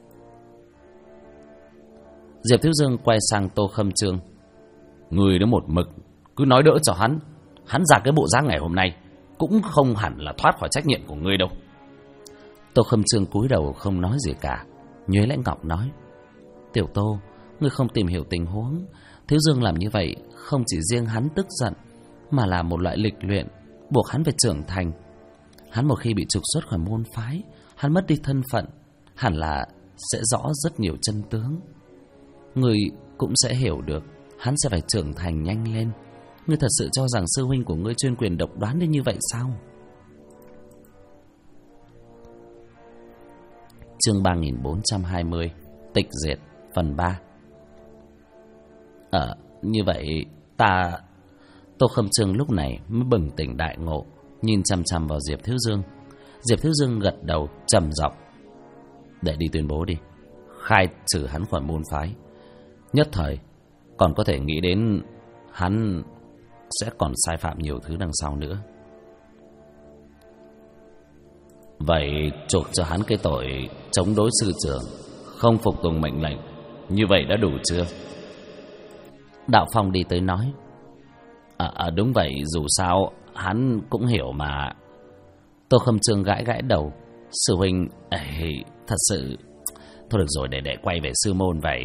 Speaker 1: Diệp Thiếu Dương quay sang Tô Khâm Trương:
Speaker 2: người đó một mực cứ nói đỡ cho hắn ra cái bộ dáng ngày hôm nay cũng không hẳn là thoát khỏi trách nhiệm của ngươi đâu.
Speaker 1: Tô Khâm Trương cúi đầu không nói gì cả. Nhuế Lãnh Ngọc nói: Tiểu Tô, ngươi không tìm hiểu tình huống. Thiếu Dương làm như vậy không chỉ riêng hắn tức giận, mà là một loại lịch luyện buộc hắn phải trưởng thành. Hắn một khi bị trục xuất khỏi môn phái, hắn mất đi thân phận, hẳn là sẽ rõ rất nhiều chân tướng. Ngươi cũng sẽ hiểu được hắn sẽ phải trưởng thành nhanh lên. Ngươi thật sự cho rằng sư huynh của ngươi chuyên quyền độc đoán đến như vậy sao? Chương 3420 Tịch diệt phần 3. Như vậy ta... Tô Khâm Trương lúc này mới bừng tỉnh đại ngộ, nhìn chằm chằm vào Diệp Thiếu Dương. Diệp Thiếu Dương gật đầu trầm giọng: để đi tuyên bố đi, khai trừ hắn khỏi môn phái. Nhất thời còn có thể nghĩ đến hắn sẽ còn sai phạm nhiều thứ đằng sau nữa.
Speaker 2: Vậy chụp cho hắn cái tội chống đối sư trưởng, không phục tùng mệnh lệnh, như vậy đã đủ chưa?
Speaker 1: Đạo Phong đi tới nói:
Speaker 2: đúng vậy, dù sao hắn cũng hiểu mà.
Speaker 1: Tô Khâm Trương gãi gãi đầu: sư huynh,
Speaker 2: thật sự... Thôi được rồi, để quay về sư môn vậy.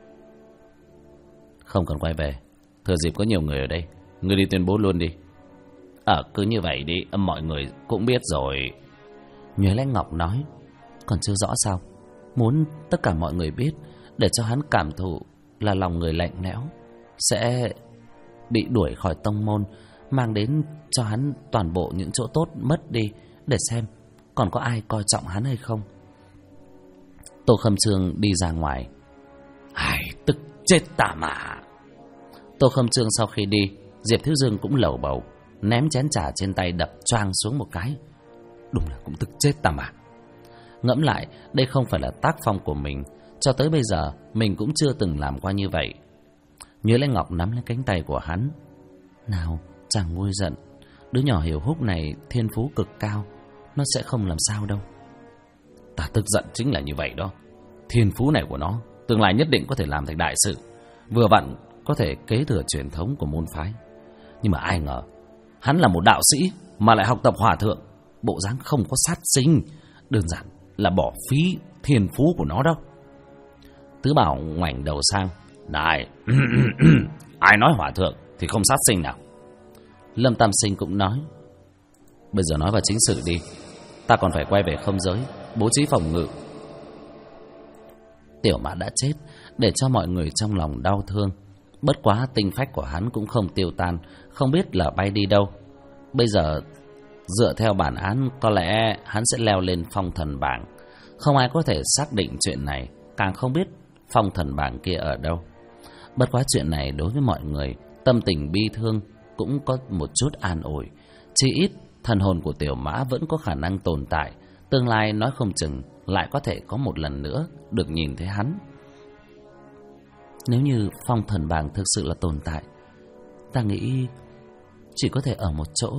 Speaker 1: Không cần quay về, thừa dịp có nhiều người ở đây, ngươi đi tuyên bố luôn đi.
Speaker 2: Cứ như vậy đi, mọi người cũng biết rồi.
Speaker 1: Nhuế Lãnh Ngọc nói: còn chưa rõ sao? Muốn tất cả mọi người biết, để cho hắn cảm thụ là lòng người lạnh lẽo, sẽ bị đuổi khỏi tông môn, mang đến cho hắn toàn bộ những chỗ tốt mất đi, để xem còn có ai coi trọng hắn hay không. Tô Khâm Trương đi ra ngoài.
Speaker 2: Tức chết ta mà.
Speaker 1: Tô Khâm Trương sau khi đi, Diệp Thiếu Dương cũng lẩu bẩu, ném chén trà trên tay đập choang xuống một cái.
Speaker 2: Đúng là cũng tức chết ta mà.
Speaker 1: Ngẫm lại, đây không phải là tác phong của mình, cho tới bây giờ mình cũng chưa từng làm qua như vậy. Nhuế Lãnh Ngọc nắm lấy cánh tay của hắn: nào, chàng nguôi giận, đứa nhỏ Hiểu Húc này thiên phú cực cao, nó sẽ không làm sao đâu.
Speaker 2: Ta tức giận chính là như vậy đó. Thiên phú này của nó tương lai nhất định có thể làm thành đại sự, vừa vặn có thể kế thừa truyền thống của môn phái. Nhưng mà ai ngờ hắn là một đạo sĩ mà lại học tập hòa thượng, bộ dáng không có sát sinh, đơn giản là bỏ phí thiên phú của nó đâu.
Speaker 1: Tứ Bảo ngoảnh đầu sang:
Speaker 2: này, ai nói hòa thượng thì không sát sinh nào?
Speaker 1: Lâm Tam Sinh cũng nói: bây giờ nói vào chính sự đi, ta còn phải quay về không giới, bố trí phòng ngự. Tiểu Mã đã chết, để cho mọi người trong lòng đau thương. Bất quá tinh phách của hắn cũng không tiêu tan, không biết là bay đi đâu. Bây giờ dựa theo bản án, có lẽ hắn sẽ leo lên phong thần bảng. Không ai có thể xác định chuyện này, càng không biết phong thần bảng kia ở đâu. Bất quá chuyện này đối với mọi người, tâm tình bi thương cũng có một chút an ủi. Chỉ ít thần hồn của Tiểu Mã vẫn có khả năng tồn tại, tương lai nói không chừng lại có thể có một lần nữa được nhìn thấy hắn. Nếu như phong thần bảng thực sự là tồn tại, ta nghĩ chỉ có thể ở một chỗ.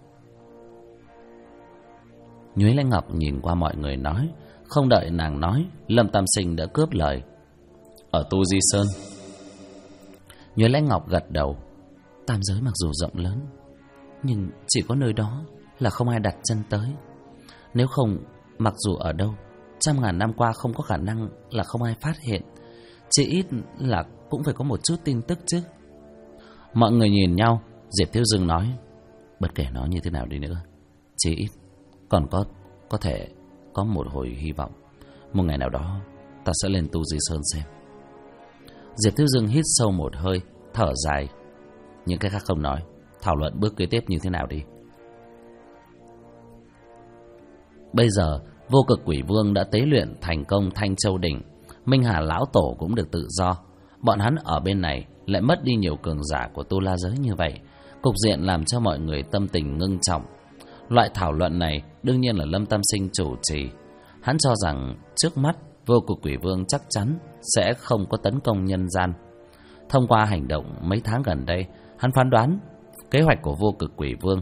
Speaker 1: Nhuế Lãnh Ngọc nhìn qua mọi người nói. Không đợi nàng nói, Lâm Tam Sinh đã cướp lời:
Speaker 2: ở Tu Di Sơn.
Speaker 1: Nhuế Lãnh Ngọc gật đầu: tam giới mặc dù rộng lớn, nhưng chỉ có nơi đó là không ai đặt chân tới. Nếu không, mặc dù ở đâu, trăm ngàn năm qua không có khả năng là không ai phát hiện. Chỉ ít là cũng phải có một chút tin tức chứ. Mọi người nhìn nhau, Diệp Thiếu Dương nói, bất kể nó như thế nào đi nữa, chỉ ít còn có thể có một hồi hy vọng. Một ngày nào đó ta sẽ lên Tu Di Sơn xem. Diệp Thiếu Dương hít sâu một hơi, thở dài. Những cái khác không nói, thảo luận bước kế tiếp như thế nào đi. Bây giờ Vô Cực Quỷ Vương đã tế luyện thành công Thanh Châu Đỉnh, Minh Hà Lão Tổ cũng được tự do. Bọn hắn ở bên này lại mất đi nhiều cường giả của tu la giới như vậy, cục diện làm cho mọi người tâm tình ngưng trọng. Loại thảo luận này đương nhiên là Lâm Tam Sinh chủ trì. Hắn cho rằng trước mắt Vô Cực Quỷ Vương chắc chắn sẽ không có tấn công nhân gian. Thông qua hành động mấy tháng gần đây, hắn phán đoán kế hoạch của Vô Cực Quỷ Vương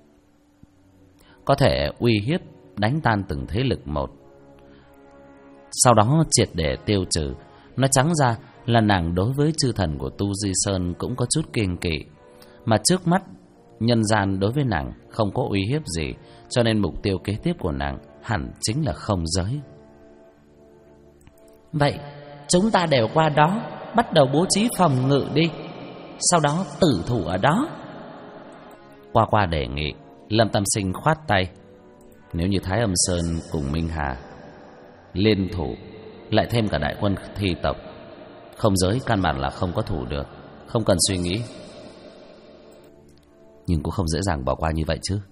Speaker 1: có thể uy hiếp đánh tan từng thế lực một, sau đó triệt để tiêu trừ. Nói trắng ra là nàng đối với chư thần của Tu Di Sơn cũng có chút kiêng kỵ, mà trước mắt nhân gian đối với nàng không có uy hiếp gì, cho nên mục tiêu kế tiếp của nàng hẳn chính là không giới. Vậy chúng ta đều qua đó, bắt đầu bố trí phòng ngự đi, sau đó tử thủ ở đó. Qua đề nghị. Lâm Tam Sinh khoát tay. Nếu như Thái Âm Sơn cùng Minh Hà liên thủ, lại thêm cả đại quân thi tộc, không giới căn bản là không có thủ được, không cần suy nghĩ. Nhưng cũng không dễ dàng bỏ qua như vậy chứ.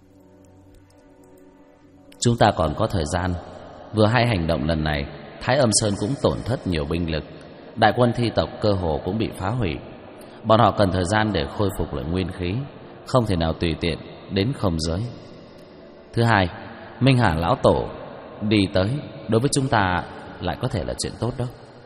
Speaker 1: Chúng ta còn có thời gian. Vừa hay hành động lần này, Thái Âm Sơn cũng tổn thất nhiều binh lực, đại quân thi tộc cơ hồ cũng bị phá hủy. Bọn họ cần thời gian để khôi phục lại nguyên khí, không thể nào tùy tiện đến không giới. Thứ hai, Minh Hà Lão Tổ đi tới đối với chúng ta lại có thể là chuyện tốt đó.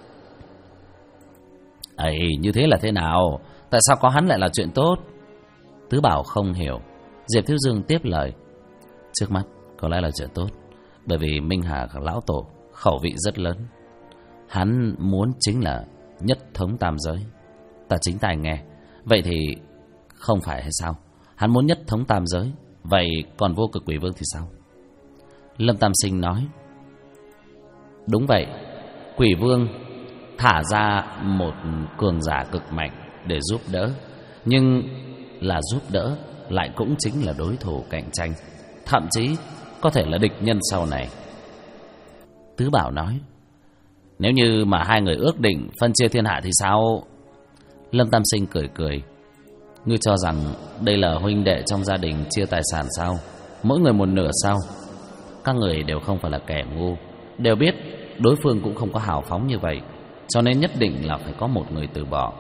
Speaker 1: Ấy, như thế là thế nào? Tại sao có hắn lại là chuyện tốt? Tứ Bảo không hiểu. Diệp Thiếu Dương tiếp lời. Trước mắt có lẽ là chuyện tốt, bởi vì Minh Hà Lão Tổ khẩu vị rất lớn. Hắn muốn chính là nhất thống tam giới. Ta chính tai nghe. Vậy thì không phải hay sao? Hắn muốn nhất thống tam giới, vậy còn Vô Cực Quỷ Vương thì sao? Lâm Tam Sinh nói. Đúng vậy, Quỷ Vương thả ra một cường giả cực mạnh để giúp đỡ, nhưng là giúp đỡ lại cũng chính là đối thủ cạnh tranh, thậm chí có thể là địch nhân sau này. Tứ Bảo nói. Nếu như mà hai người ước định phân chia thiên hạ thì sao? Lâm Tam Sinh cười cười. Ngươi cho rằng đây là huynh đệ trong gia đình chia tài sản sao? Mỗi người một nửa sao? Các người đều không phải là kẻ ngu, đều biết đối phương cũng không có hào phóng như vậy, cho nên nhất định là phải có một người từ bỏ.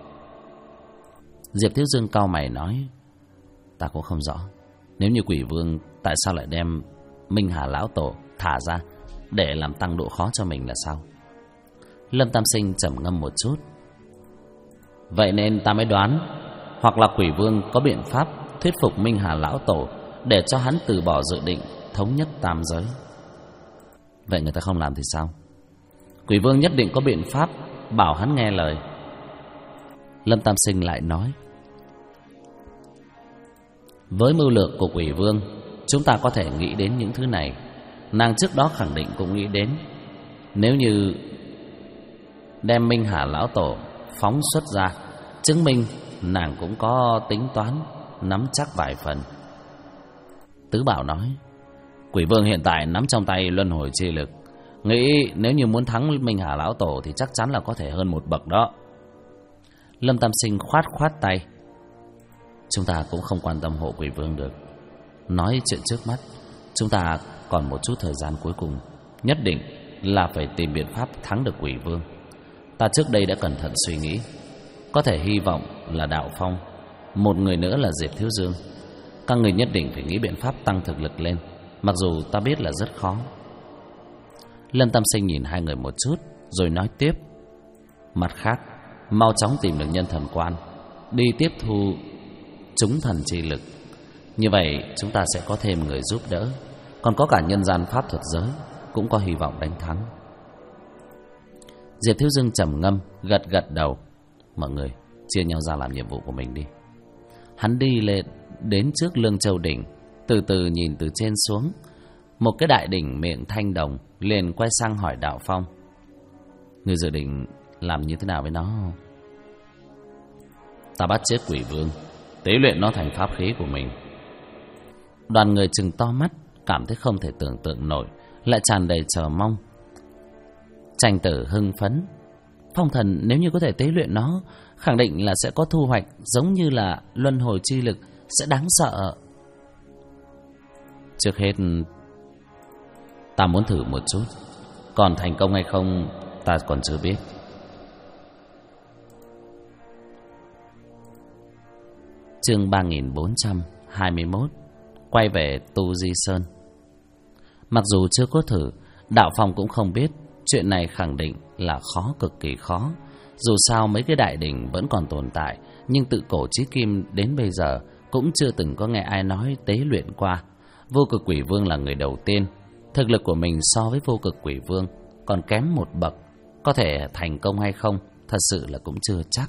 Speaker 1: Diệp Thiếu Dương cau mày nói. Ta cũng không rõ, nếu như Quỷ Vương tại sao lại đem Minh Hà Lão Tổ thả ra để làm tăng độ khó cho mình là sao? Lâm Tam Sinh trầm ngâm một chút. Vậy nên ta mới đoán, hoặc là Quỷ Vương có biện pháp thuyết phục Minh Hà Lão Tổ để cho hắn từ bỏ dự định thống nhất tam giới. Vậy người ta không làm thì sao? Quỷ Vương nhất định có biện pháp bảo hắn nghe lời. Lâm Tam Sinh lại nói. Với mưu lược của Quỷ Vương, chúng ta có thể nghĩ đến những thứ này. Nàng trước đó khẳng định cũng nghĩ đến. Nếu như đem Minh Hà Lão Tổ phóng xuất ra, chứng minh nàng cũng có tính toán, nắm chắc vài phần. Tứ Bảo nói. Quỷ Vương hiện tại nắm trong tay luân hồi chi lực, nghĩ nếu như muốn thắng Minh Hà Lão Tổ thì chắc chắn là có thể hơn một bậc đó. Lâm Tam Sinh khoát tay. Chúng ta cũng không quan tâm hộ Quỷ Vương được. Nói chuyện trước mắt, chúng ta còn một chút thời gian cuối cùng, nhất định là phải tìm biện pháp thắng được Quỷ Vương. Ta trước đây đã cẩn thận suy nghĩ, có thể hy vọng là Đạo Phong, một người nữa là Diệp Thiếu Dương. Các người nhất định phải nghĩ biện pháp tăng thực lực lên, mặc dù ta biết là rất khó. Lâm Tam Sinh nhìn hai người một chút rồi nói tiếp. Mặt khác, mau chóng tìm được nhân thần quan, đi tiếp thu chúng thần chi lực. Như vậy chúng ta sẽ có thêm người giúp đỡ, còn có cả nhân gian pháp thuật giới cũng có hy vọng đánh thắng. Diệp Thiếu Dương trầm ngâm, gật đầu. Mọi người chia nhau ra làm nhiệm vụ của mình đi. Hắn đi lên đến trước Lương Châu đỉnh, từ từ nhìn từ trên xuống. Một cái đại đỉnh miệng thanh đồng, liền quay sang hỏi Đạo Phong. Ngươi dự định làm như thế nào với nó? Ta bắt chết Quỷ Vương,
Speaker 2: tế luyện nó thành pháp khí của mình.
Speaker 1: Đoàn người trừng to mắt, cảm thấy không thể tưởng tượng nổi, lại tràn đầy chờ mong. Tranh Tử hưng phấn. Phong thần nếu như có thể tế luyện nó, khẳng định là sẽ có thu hoạch, giống như là luân hồi chi lực, sẽ đáng sợ.
Speaker 2: Trước hết, ta muốn thử một chút, còn thành công hay không ta còn chưa biết.
Speaker 1: Chương 3421. Quay về Tu Di Sơn. Mặc dù chưa có thử, Đạo Phong cũng không biết chuyện này khẳng định là khó, cực kỳ khó. Dù sao mấy cái đại đỉnh vẫn còn tồn tại, nhưng tự cổ chí kim đến bây giờ cũng chưa từng có nghe ai nói tế luyện qua. Vô Cực Quỷ Vương là người đầu tiên. Thực lực của mình so với Vô Cực Quỷ Vương còn kém một bậc, có thể thành công hay không thật sự là cũng chưa chắc.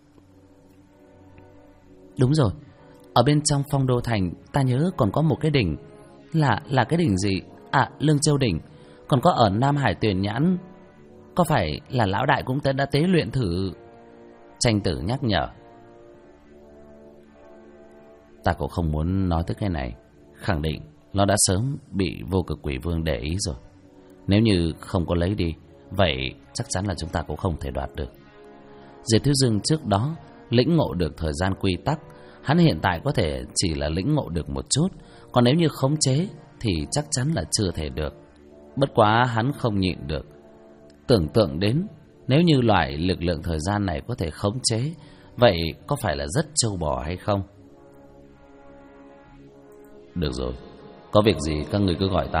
Speaker 1: Đúng rồi, ở bên trong Phong Đô Thành ta nhớ còn có một cái đỉnh. Là cái đỉnh gì? À, Lương Châu đỉnh. Còn có ở Nam Hải Tuyền Nhãn, có phải là lão đại cũng đã tế luyện thử? Tranh Tử nhắc nhở. Ta cũng không muốn nói tới cái này, khẳng định nó đã sớm bị Vô Cực Quỷ Vương để ý rồi. Nếu như không có lấy đi, vậy chắc chắn là chúng ta cũng không thể đoạt được. Diệp Thiếu Dương trước đó lĩnh ngộ được thời gian quy tắc, hắn hiện tại có thể chỉ là lĩnh ngộ được một chút, còn nếu như khống chế thì chắc chắn là chưa thể được. Bất quá hắn không nhịn được, tưởng tượng đến nếu như loại lực lượng thời gian này có thể khống chế, vậy có phải là rất trâu bò hay không?
Speaker 2: Được rồi, có việc gì các người cứ gọi ta.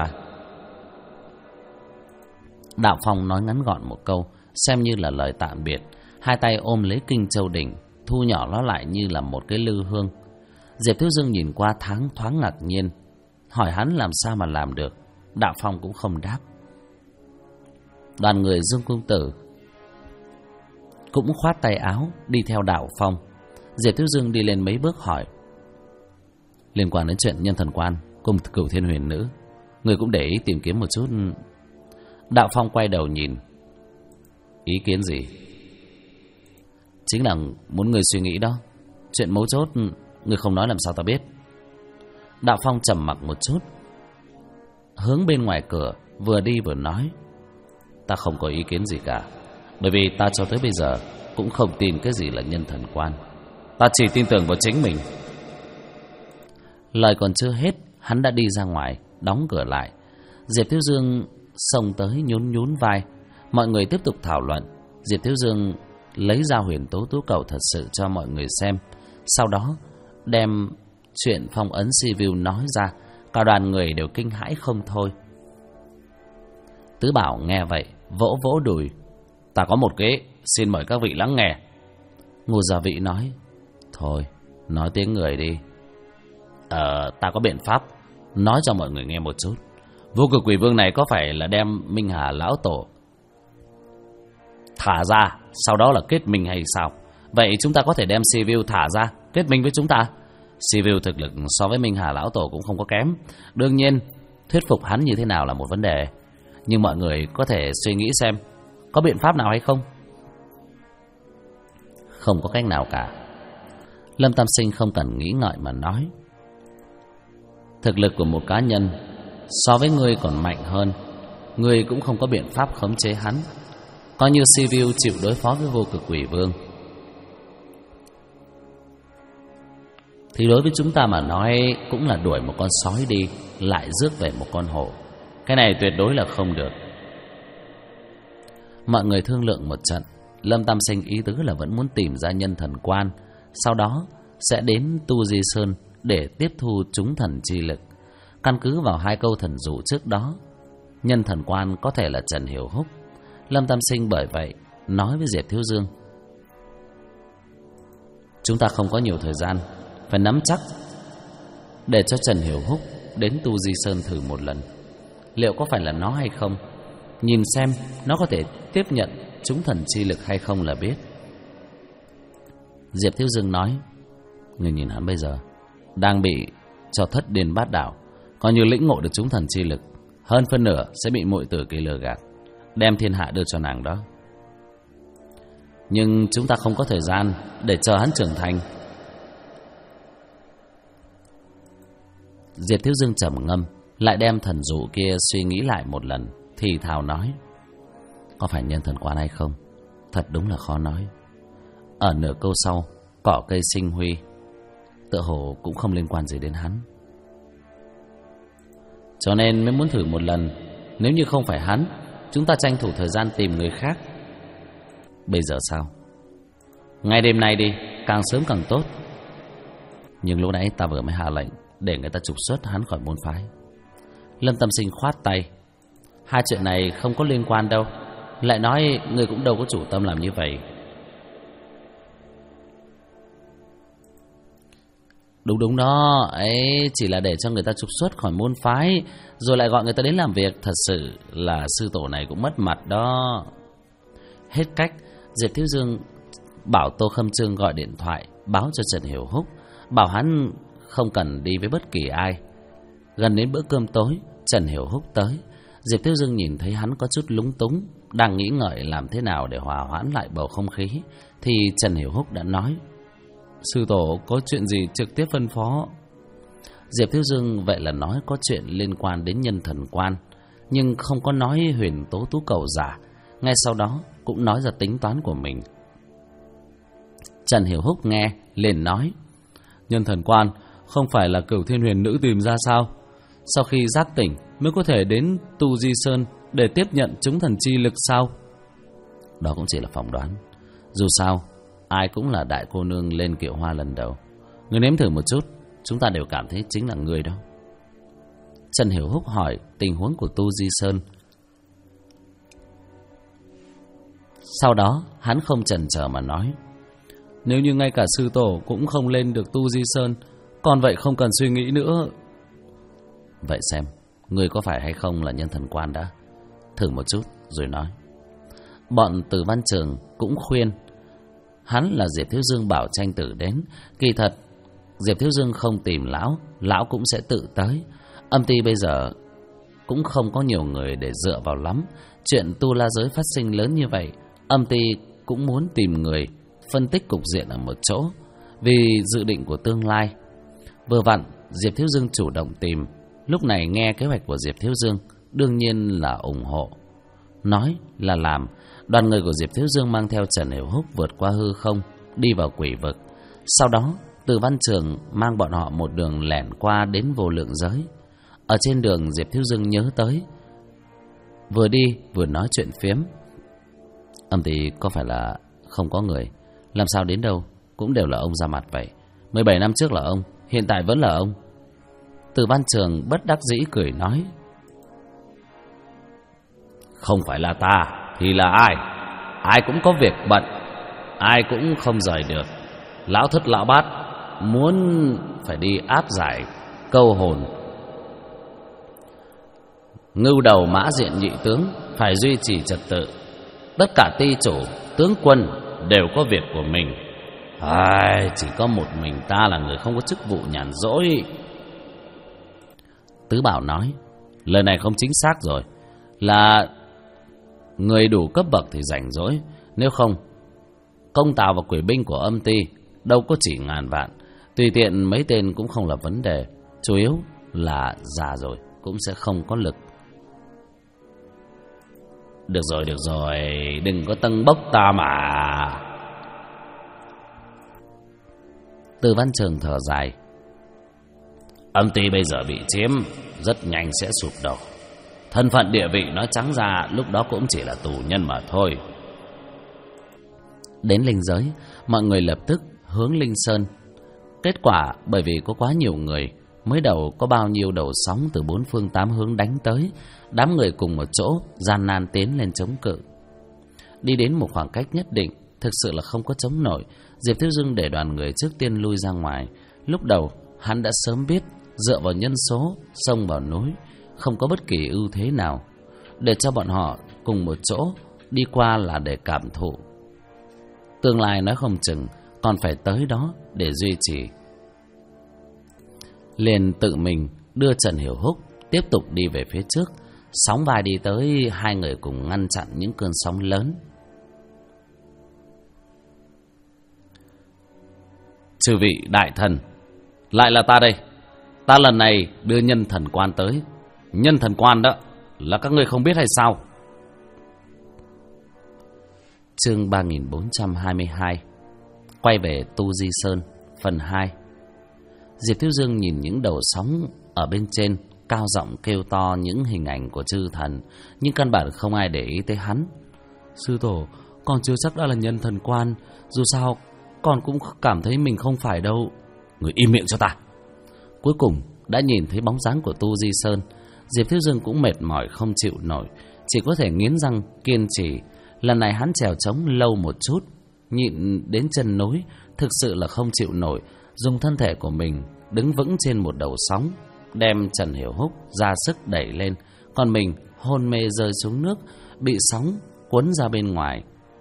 Speaker 1: Đạo Phong nói ngắn gọn một câu, xem như là lời tạm biệt. Hai tay ôm lấy Kinh Châu đỉnh, thu nhỏ nó lại như là một cái lư hương. Diệp Thiếu Dương nhìn qua thoáng ngạc nhiên, hỏi hắn làm sao mà làm được. Đạo Phong cũng không đáp. Đoàn người Dương Cung Tử cũng khoát tay áo đi theo Đạo Phong. Diệp Thiếu Dương đi lên mấy bước hỏi: liên quan đến chuyện Nhân Thần Quan cùng Cửu Thiên Huyền Nữ, người cũng để ý tìm kiếm một chút. Đạo Phong quay đầu nhìn.
Speaker 2: Ý kiến gì?
Speaker 1: Chính là muốn người suy nghĩ đó. Chuyện mấu chốt người không nói làm sao ta biết. Đạo Phong trầm mặc một chút, hướng bên ngoài cửa, vừa đi vừa nói:
Speaker 2: ta không có ý kiến gì cả, bởi vì ta cho tới bây giờ cũng không tin cái gì là Nhân Thần Quan. Ta chỉ tin tưởng vào chính mình.
Speaker 1: Lời còn chưa hết, hắn đã đi ra ngoài, đóng cửa lại. Diệp Thiếu Dương xông tới nhún vai. Mọi người tiếp tục thảo luận. Diệp Thiếu Dương lấy ra Huyền Tố Tú Cầu thật sự cho mọi người xem, sau đó đem chuyện phong ấn Sibiu nói ra. Cả đoàn người đều kinh hãi không thôi. Tứ Bảo nghe vậy vỗ vỗ đùi:
Speaker 2: ta có một kế, xin mời các vị lắng nghe.
Speaker 1: Ngô Gia Vị nói: thôi, nói tiếng người đi.
Speaker 2: Ta có biện pháp, nói cho mọi người nghe một chút. Vô Cực Quỷ Vương này có phải là đem Minh Hà Lão Tổ thả ra, sau đó là kết minh hay sao? Vậy chúng ta có thể đem Sibiu thả ra, kết minh với chúng ta. Sibiu thực lực so với Minh Hà Lão Tổ cũng không có kém. Đương nhiên, thuyết phục hắn như thế nào là một vấn đề. Nhưng mọi người có thể suy nghĩ xem, có biện pháp nào hay không?
Speaker 1: Không có cách nào cả. Lâm Tam Sinh không cần nghĩ ngợi mà nói: thực lực của một cá nhân so với ngươi còn mạnh hơn, ngươi cũng không có biện pháp khống chế hắn. Coi như Sibiu chịu đối phó với Vô Cực Quỷ Vương, thì đối với chúng ta mà nói cũng là đuổi một con sói đi, lại rước về một con hổ.
Speaker 2: Cái này tuyệt đối là không được.
Speaker 1: Mọi người thương lượng một trận. Lâm Tam Sinh ý tứ là vẫn muốn tìm ra Nhân Thần Quan, sau đó sẽ đến Tu Di Sơn để tiếp thu chúng thần chi lực. Căn cứ vào hai câu thần dụ trước đó, Nhân Thần Quan có thể là Trần Hiểu Húc. Lâm Tam Sinh bởi vậy nói với Diệp Thiếu Dương: chúng ta không có nhiều thời gian, phải nắm chắc để cho Trần Hiểu Húc đến Tu Di Sơn thử một lần. Liệu có phải là nó hay không, nhìn xem nó có thể tiếp nhận chúng thần chi lực hay không là biết. Diệp Thiếu Dương nói: người nhìn hắn bây giờ đang bị cho Thất Điên Bát Đảo, coi như lĩnh ngộ được chúng thần chi lực, hơn phân nửa sẽ bị muội tử kia lừa gạt, đem thiên hạ đưa cho nàng đó. Nhưng chúng ta không có thời gian để chờ hắn trưởng thành. Diệp Thiếu Dương trầm ngâm, lại đem thần dụ kia suy nghĩ lại một lần, thì thào nói: có phải nhân thần quan hay không, thật đúng là khó nói. Ở nửa câu sau, cỏ cây sinh huy, tựa hồ cũng không liên quan gì đến hắn. Cho nên mới muốn thử một lần. Nếu như không phải hắn, chúng ta tranh thủ thời gian tìm người khác. Bây giờ sao? Ngay đêm nay đi, càng sớm càng tốt. Nhưng lúc nãy ta vừa mới hạ lệnh để người ta trục xuất hắn khỏi môn phái. Lâm Tâm Sinh khoát tay: hai chuyện này không có liên quan đâu. Lại nói người cũng đâu có chủ tâm làm như vậy. Đúng đó, ấy chỉ là để cho người ta trục xuất khỏi môn phái, rồi lại gọi người ta đến làm việc. Thật sự là sư tổ này cũng mất mặt đó. Hết cách, Diệp Thiếu Dương bảo Tô Khâm Trương gọi điện thoại báo cho Trần Hiểu Húc, bảo hắn không cần đi với bất kỳ ai. Gần đến bữa cơm tối, Trần Hiểu Húc tới. Diệp Thiếu Dương nhìn thấy hắn có chút lúng túng, đang nghĩ ngợi làm thế nào để hòa hoãn lại bầu không khí, thì Trần Hiểu Húc đã nói: sư tổ có chuyện gì trực tiếp phân phó. Diệp Thiếu Dương vậy là nói có chuyện liên quan đến nhân thần quan, nhưng không có nói huyền tố tú cầu giả. Ngay sau đó cũng nói ra tính toán của mình. Trần Hiểu Húc nghe liền nói: nhân thần quan không phải là Cửu Thiên Huyền Nữ tìm ra sao? Sau khi giác tỉnh mới có thể đến Tu Di Sơn để tiếp nhận chúng thần chi lực sao? Đó cũng chỉ là phỏng đoán. Dù sao ai cũng là đại cô nương lên kiệu hoa lần đầu. Người nếm thử một chút, chúng ta đều cảm thấy chính là người đó. Trần Hiểu Húc hỏi tình huống của Tu Di Sơn. Sau đó hắn không chần chờ mà nói: nếu như ngay cả sư tổ cũng không lên được Tu Di Sơn, còn vậy không cần suy nghĩ nữa. Vậy xem người có phải hay không là nhân thần quan đã. Thử một chút rồi nói. Bọn Từ Văn Trường cũng khuyên hắn là Diệp Thiếu Dương bảo tranh tử đến. Kỳ thật Diệp Thiếu Dương không tìm lão, lão cũng sẽ tự tới. Âm ty bây giờ cũng không có nhiều người để dựa vào lắm. Chuyện tu la giới phát sinh lớn như vậy, âm ty cũng muốn tìm người phân tích cục diện ở một chỗ, vì dự định của tương lai. Vừa vặn Diệp Thiếu Dương chủ động tìm, lúc này nghe kế hoạch của Diệp Thiếu Dương đương nhiên là ủng hộ. Nói là làm. Đoàn người của Diệp Thiếu Dương mang theo Trần Hiểu Húc vượt qua hư không, đi vào quỷ vực. Sau đó Từ Văn Trường mang bọn họ một đường lẻn qua đến vô lượng giới. Ở trên đường Diệp Thiếu Dương nhớ tới, vừa đi vừa nói chuyện phiếm: âm ty có phải là không có người, làm sao đến đâu cũng đều là ông ra mặt vậy. 17 năm trước là ông, hiện tại vẫn là ông. Từ Văn Trường bất đắc dĩ cười nói: không phải là ta thì là ai? Ai cũng có việc bận, ai cũng không rời được. Lão thất lão bát muốn phải đi áp giải câu hồn. Ngưu đầu mã diện nhị tướng phải duy trì trật tự. Tất cả ty chủ, tướng quân đều có việc của mình. Chỉ có một mình ta là người không có chức vụ nhàn rỗi. Tứ Bảo nói: lời này không chính xác rồi. Là người đủ cấp bậc thì rảnh rỗi. Nếu không, công tào và quỷ binh của âm ty đâu có chỉ ngàn vạn. Tùy tiện mấy tên cũng không là vấn đề. Chủ yếu là già rồi cũng sẽ không có lực. Được rồi, đừng có tâng bốc ta mà. Từ Văn Trường thở dài: âm ty bây giờ bị chiếm, rất nhanh sẽ sụp đổ. Thân phận địa vị nói trắng ra lúc đó cũng chỉ là tù nhân mà thôi. Đến linh giới, mọi người lập tức hướng Linh Sơn. Kết quả bởi vì có quá nhiều người, mới đầu có bao nhiêu đầu sóng từ 4 phương 8 hướng đánh tới. Đám người cùng một chỗ gian nan tiến lên chống cự. Đi đến một khoảng cách nhất định, thực sự là không có chống nổi. Diệp Thiếu Dương để đoàn người trước tiên lui ra ngoài. Lúc đầu hắn đã sớm biết dựa vào nhân số xông vào núi không có bất kỳ ưu thế nào. Để cho bọn họ cùng một chỗ đi qua là để cảm thụ. Tương lai nói không chừng còn phải tới đó để duy trì. Liền tự mình đưa Trần Hiểu Húc tiếp tục đi về phía trước. Sóng vai đi tới, hai người cùng ngăn chặn những cơn sóng lớn. Chư vị đại thần, lại là ta đây.
Speaker 2: Ta lần này đưa nhân thần quan tới. Nhân thần quan đó là các ngươi không biết hay sao?
Speaker 1: Chương 3422. Quay về Tu Di Sơn phần 2. Diệp Thiếu Dương nhìn những đầu sóng ở bên trên, cao giọng kêu to những hình ảnh của chư thần, nhưng căn bản không ai để ý tới hắn. Sư tổ, con chưa chắc đã là nhân thần quan, dù sao con cũng cảm thấy mình không phải đâu.
Speaker 2: Người im miệng cho ta.
Speaker 1: Cuối cùng đã nhìn thấy bóng dáng của Tu Di Sơn. Diệp Thiếu Dương cũng mệt mỏi không chịu nổi, chỉ có thể nghiến răng kiên trì. Lần này hắn trèo trống lâu một chút, nhịn đến chân núi, thực sự là không chịu nổi, dùng thân thể của mình đứng vững trên một đầu sóng, đem Trần Hiểu Húc ra sức đẩy lên, còn mình hôn mê rơi xuống nước, bị sóng cuốn ra bên ngoài.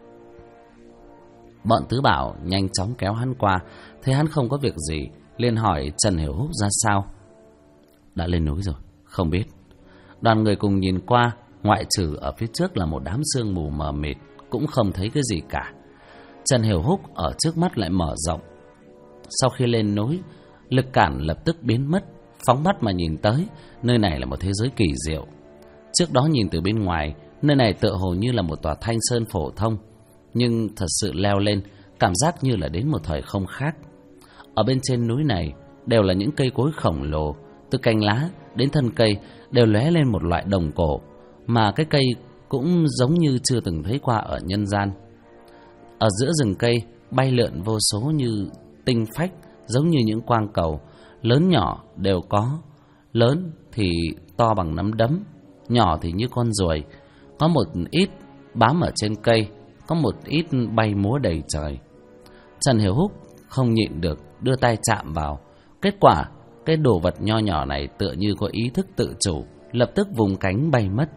Speaker 1: Bọn Tứ Bảo nhanh chóng kéo hắn qua, thấy hắn không có việc gì, liền hỏi Trần Hiểu Húc ra sao. Đã lên núi rồi, không biết. Đoàn người cùng nhìn qua, ngoại trừ ở phía trước là một đám sương mù mờ mịt, cũng không thấy cái gì cả. Trần Hiểu Húc ở trước mắt lại mở rộng. Sau khi lên núi, lực cản lập tức biến mất, phóng mắt mà nhìn tới, nơi này là một thế giới kỳ diệu. Trước đó nhìn từ bên ngoài, nơi này tựa hồ như là một tòa thanh sơn phổ thông, nhưng thật sự leo lên, cảm giác như là đến một thời không khác. Ở bên trên núi này đều là những cây cối khổng lồ, từ cành lá đến thân cây đều lóe lên một loại đồng cổ, mà cái cây cũng giống như chưa từng thấy qua ở nhân gian. Ở giữa rừng cây bay lượn vô số như tinh phách, giống như những quang cầu, lớn nhỏ đều có. Lớn thì to bằng nắm đấm, nhỏ thì như con ruồi, có một ít bám ở trên cây, có một ít bay múa đầy trời. Trần Hiểu Húc không nhịn được đưa tay chạm vào, kết quả cái đồ vật nho nhỏ này tựa như có ý thức tự chủ, lập tức vùng cánh bay mất.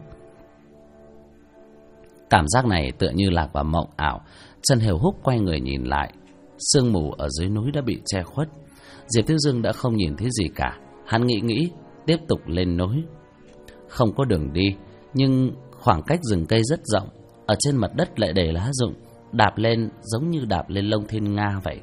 Speaker 1: Cảm giác này tựa như lạc vào mộng ảo. Trần Hiểu Húc quay người nhìn lại, sương mù ở dưới núi đã bị che khuất. Diệp Thiếu Dương đã không nhìn thấy gì cả. Hắn nghĩ tiếp tục lên núi. Không có đường đi, nhưng khoảng cách rừng cây rất rộng, ở trên mặt đất lại đầy lá rụng, đạp lên giống như đạp lên lông thiên nga vậy.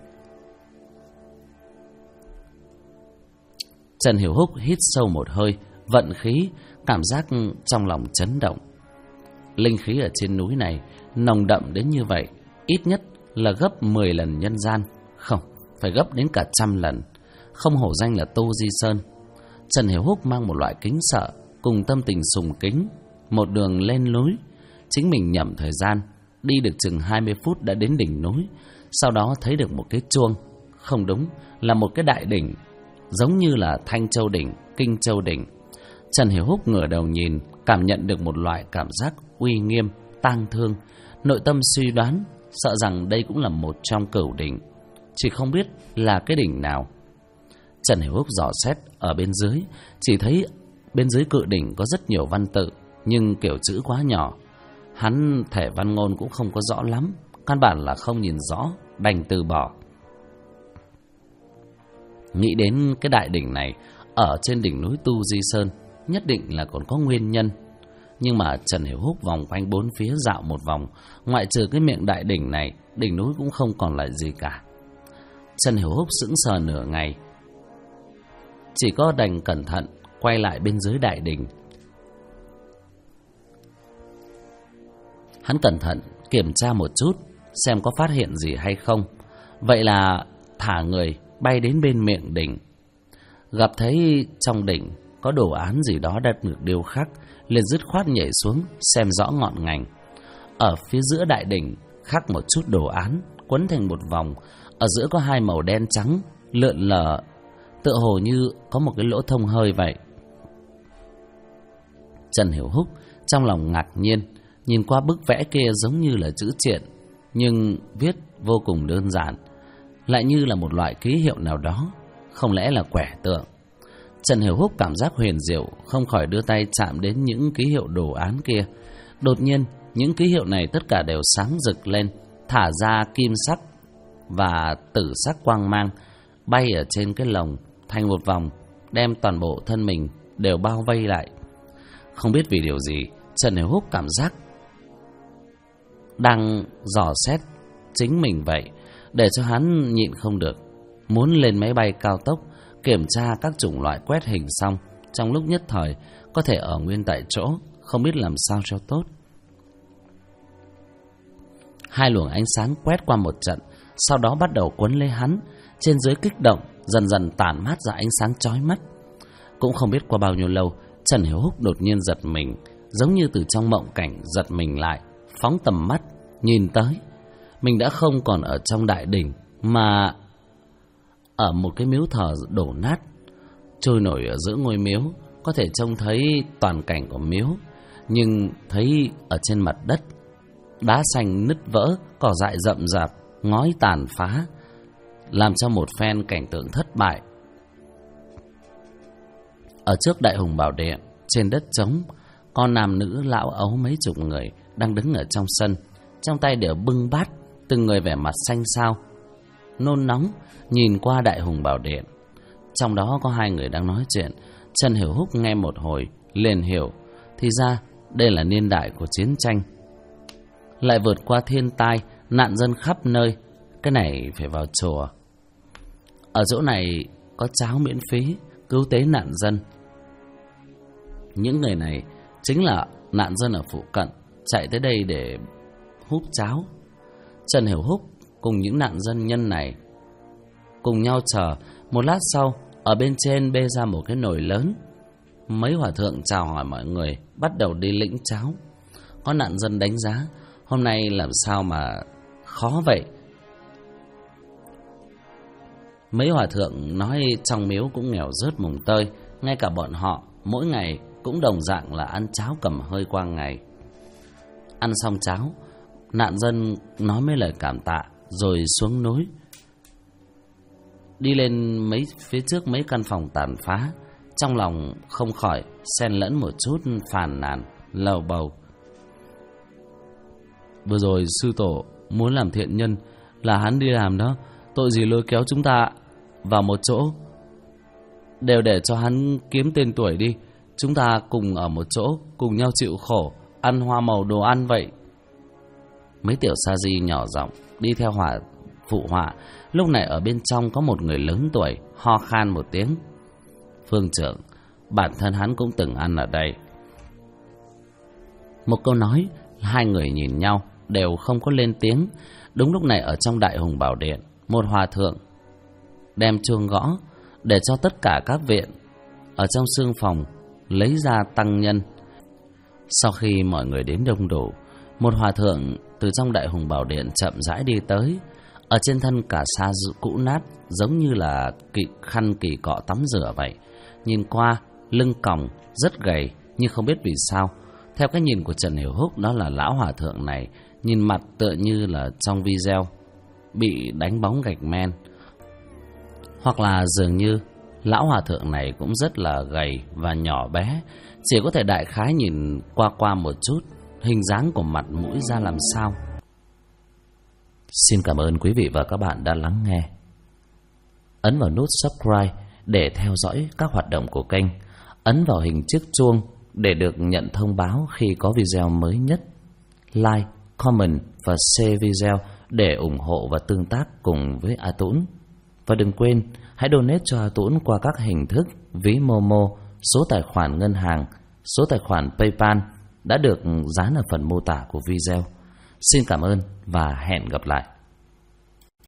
Speaker 1: Trần Hiểu Húc hít sâu một hơi, vận khí, cảm giác trong lòng chấn động. Linh khí ở trên núi này nồng đậm đến như vậy, ít nhất là gấp 10 lần nhân gian, không, phải gấp đến cả 100 lần. Không hổ danh là Tu Di Sơn. Trần Hiểu Húc mang một loại kính sợ cùng tâm tình sùng kính, một đường lên núi. Chính mình nhẩm thời gian, đi được chừng 20 phút đã đến đỉnh núi. Sau đó thấy được một cái chuông, không đúng, là một cái đại đỉnh, giống như là Thanh Châu Đỉnh, Kinh Châu Đỉnh. Trần Hiểu Húc ngửa đầu nhìn, cảm nhận được một loại cảm giác uy nghiêm, tang thương. Nội tâm suy đoán, sợ rằng đây cũng là một trong cửu đỉnh, chỉ không biết là cái đỉnh nào. Trần Hiểu Húc dò xét ở bên dưới, chỉ thấy bên dưới cự đỉnh có rất nhiều văn tự, nhưng kiểu chữ quá nhỏ, hắn thể văn ngôn cũng không có rõ lắm, căn bản là không nhìn rõ, đành từ bỏ. Nghĩ đến cái đại đỉnh này ở trên đỉnh núi Tu Di Sơn, nhất định là còn có nguyên nhân. Nhưng mà Trần Hiểu Húc vòng quanh bốn phía dạo một vòng, ngoại trừ cái miệng đại đỉnh này, đỉnh núi cũng không còn lại gì cả. Trần Hiểu Húc sững sờ nửa ngày, chỉ có đành cẩn thận quay lại bên dưới đại đỉnh. Hắn cẩn thận kiểm tra một chút, xem có phát hiện gì hay không. Vậy là thả người bay đến bên miệng đỉnh, gặp thấy trong đỉnh có đồ án gì đó đã được điêu khắc, liền dứt khoát nhảy xuống xem rõ ngọn ngành. Ở phía giữa đại đỉnh khắc một chút đồ án quấn thành một vòng, ở giữa có hai màu đen trắng lượn lờ, tựa hồ như có một cái lỗ thông hơi vậy. Trần Hiểu Húc trong lòng ngạc nhiên, nhìn qua bức vẽ kia giống như là chữ triện, nhưng viết vô cùng đơn giản, lại như là một loại ký hiệu nào đó, không lẽ là quẻ tượng. Trần Hiểu Húc cảm giác huyền diệu, không khỏi đưa tay chạm đến những ký hiệu đồ án kia. Đột nhiên, những ký hiệu này tất cả đều sáng rực lên, thả ra kim sắc và tử sắc quang mang, bay ở trên cái lồng thành một vòng, đem toàn bộ thân mình đều bao vây lại. Không biết vì điều gì, Trần Hiểu Húc cảm giác đang dò xét chính mình vậy, để cho hắn nhịn không được, muốn lên máy bay cao tốc kiểm tra các chủng loại quét hình xong, trong lúc nhất thời có thể ở nguyên tại chỗ, không biết làm sao cho tốt. Hai luồng ánh sáng quét qua một trận, sau đó bắt đầu quấn lấy hắn, trên dưới kích động, dần dần tản mát ra ánh sáng chói mắt. Cũng không biết qua bao nhiêu lâu, Trần Hiểu Húc đột nhiên giật mình, giống như từ trong mộng cảnh giật mình lại, phóng tầm mắt nhìn tới. Mình đã không còn ở trong đại đình, mà ở một cái miếu thờ đổ nát, trôi nổi ở giữa ngôi miếu. Có thể trông thấy toàn cảnh của miếu, nhưng thấy ở trên mặt đất, đá xanh nứt vỡ, cỏ dại rậm rạp, ngói tàn phá, làm cho một phen cảnh tượng thất bại. Ở trước Đại Hùng Bảo Điện, trên đất trống, con nam nữ lão ấu mấy chục người đang đứng ở trong sân, trong tay đều bưng bát, từng người vẻ mặt xanh xao, nôn nóng nhìn qua Đại Hùng Bảo Điện. Trong đó có hai người đang nói chuyện. Trần Hiểu Húc nghe một hồi liền hiểu, thì ra đây là niên đại của chiến tranh, lại vượt qua thiên tai, nạn dân khắp nơi. Cái này phải vào chùa. Ở chỗ này có cháo miễn phí cứu tế nạn dân. Những người này chính là nạn dân ở phụ cận, chạy tới đây để húp cháo. Trần Hiểu Húc cùng những nạn dân nhân này cùng nhau chờ. Một lát sau, ở bên trên bê ra một cái nồi lớn. Mấy hòa thượng chào hỏi mọi người, bắt đầu đi lĩnh cháo. Có nạn dân đánh giá, hôm nay làm sao mà khó vậy. Mấy hòa thượng nói trong miếu cũng nghèo rớt mùng tơi, ngay cả bọn họ mỗi ngày cũng đồng dạng là ăn cháo cầm hơi qua ngày. Ăn xong cháo, nạn dân nói mấy lời cảm tạ rồi xuống núi, đi lên phía trước mấy căn phòng tàn phá. Trong lòng không khỏi xen lẫn một chút phàn nàn, lầu bầu. Vừa rồi sư tổ muốn làm thiện nhân, là hắn đi làm đó, tội gì lôi kéo chúng ta vào một chỗ. Đều để cho hắn kiếm tên tuổi đi, chúng ta cùng ở một chỗ, cùng nhau chịu khổ, ăn hoa màu đồ ăn vậy. Mấy tiểu sa di nhỏ giọng đi theo phụ họa. Lúc này ở bên trong có một người lớn tuổi ho khan một tiếng. Phương trưởng, bản thân hắn cũng từng ăn ở đây. Một câu nói, hai người nhìn nhau đều không có lên tiếng. Đúng lúc này ở trong Đại Hùng Bảo Điện, một hòa thượng đem chuông gõ để cho tất cả các viện ở trong xương phòng lấy ra tăng nhân. Sau khi mọi người đến đông đủ, một hòa thượng từ trong Đại Hùng Bảo Điện chậm rãi đi tới. Ở trên thân cả sa cũ nát, giống như là khăn kỳ cọ tắm rửa vậy. Nhìn qua, lưng còng, rất gầy, nhưng không biết vì sao, theo cái nhìn của Trần Hiểu Húc, đó là lão hòa thượng này nhìn mặt tựa như là trong video bị đánh bóng gạch men. Hoặc là dường như lão hòa thượng này cũng rất là gầy và nhỏ bé, chỉ có thể đại khái nhìn qua một chút hình dáng của mặt mũi ra làm sao. Xin cảm ơn quý vị và các bạn đã lắng nghe. Ấn vào nút subscribe để theo dõi các hoạt động của kênh. Ấn vào hình chiếc chuông để được nhận thông báo khi có video mới nhất. Like, comment và share video để ủng hộ và tương tác cùng với A Tũng. Và đừng quên, hãy donate cho A Tũng qua các hình thức ví Momo, số tài khoản ngân hàng, số tài khoản PayPal đã được dán ở phần mô tả của video. Xin cảm ơn và hẹn gặp lại.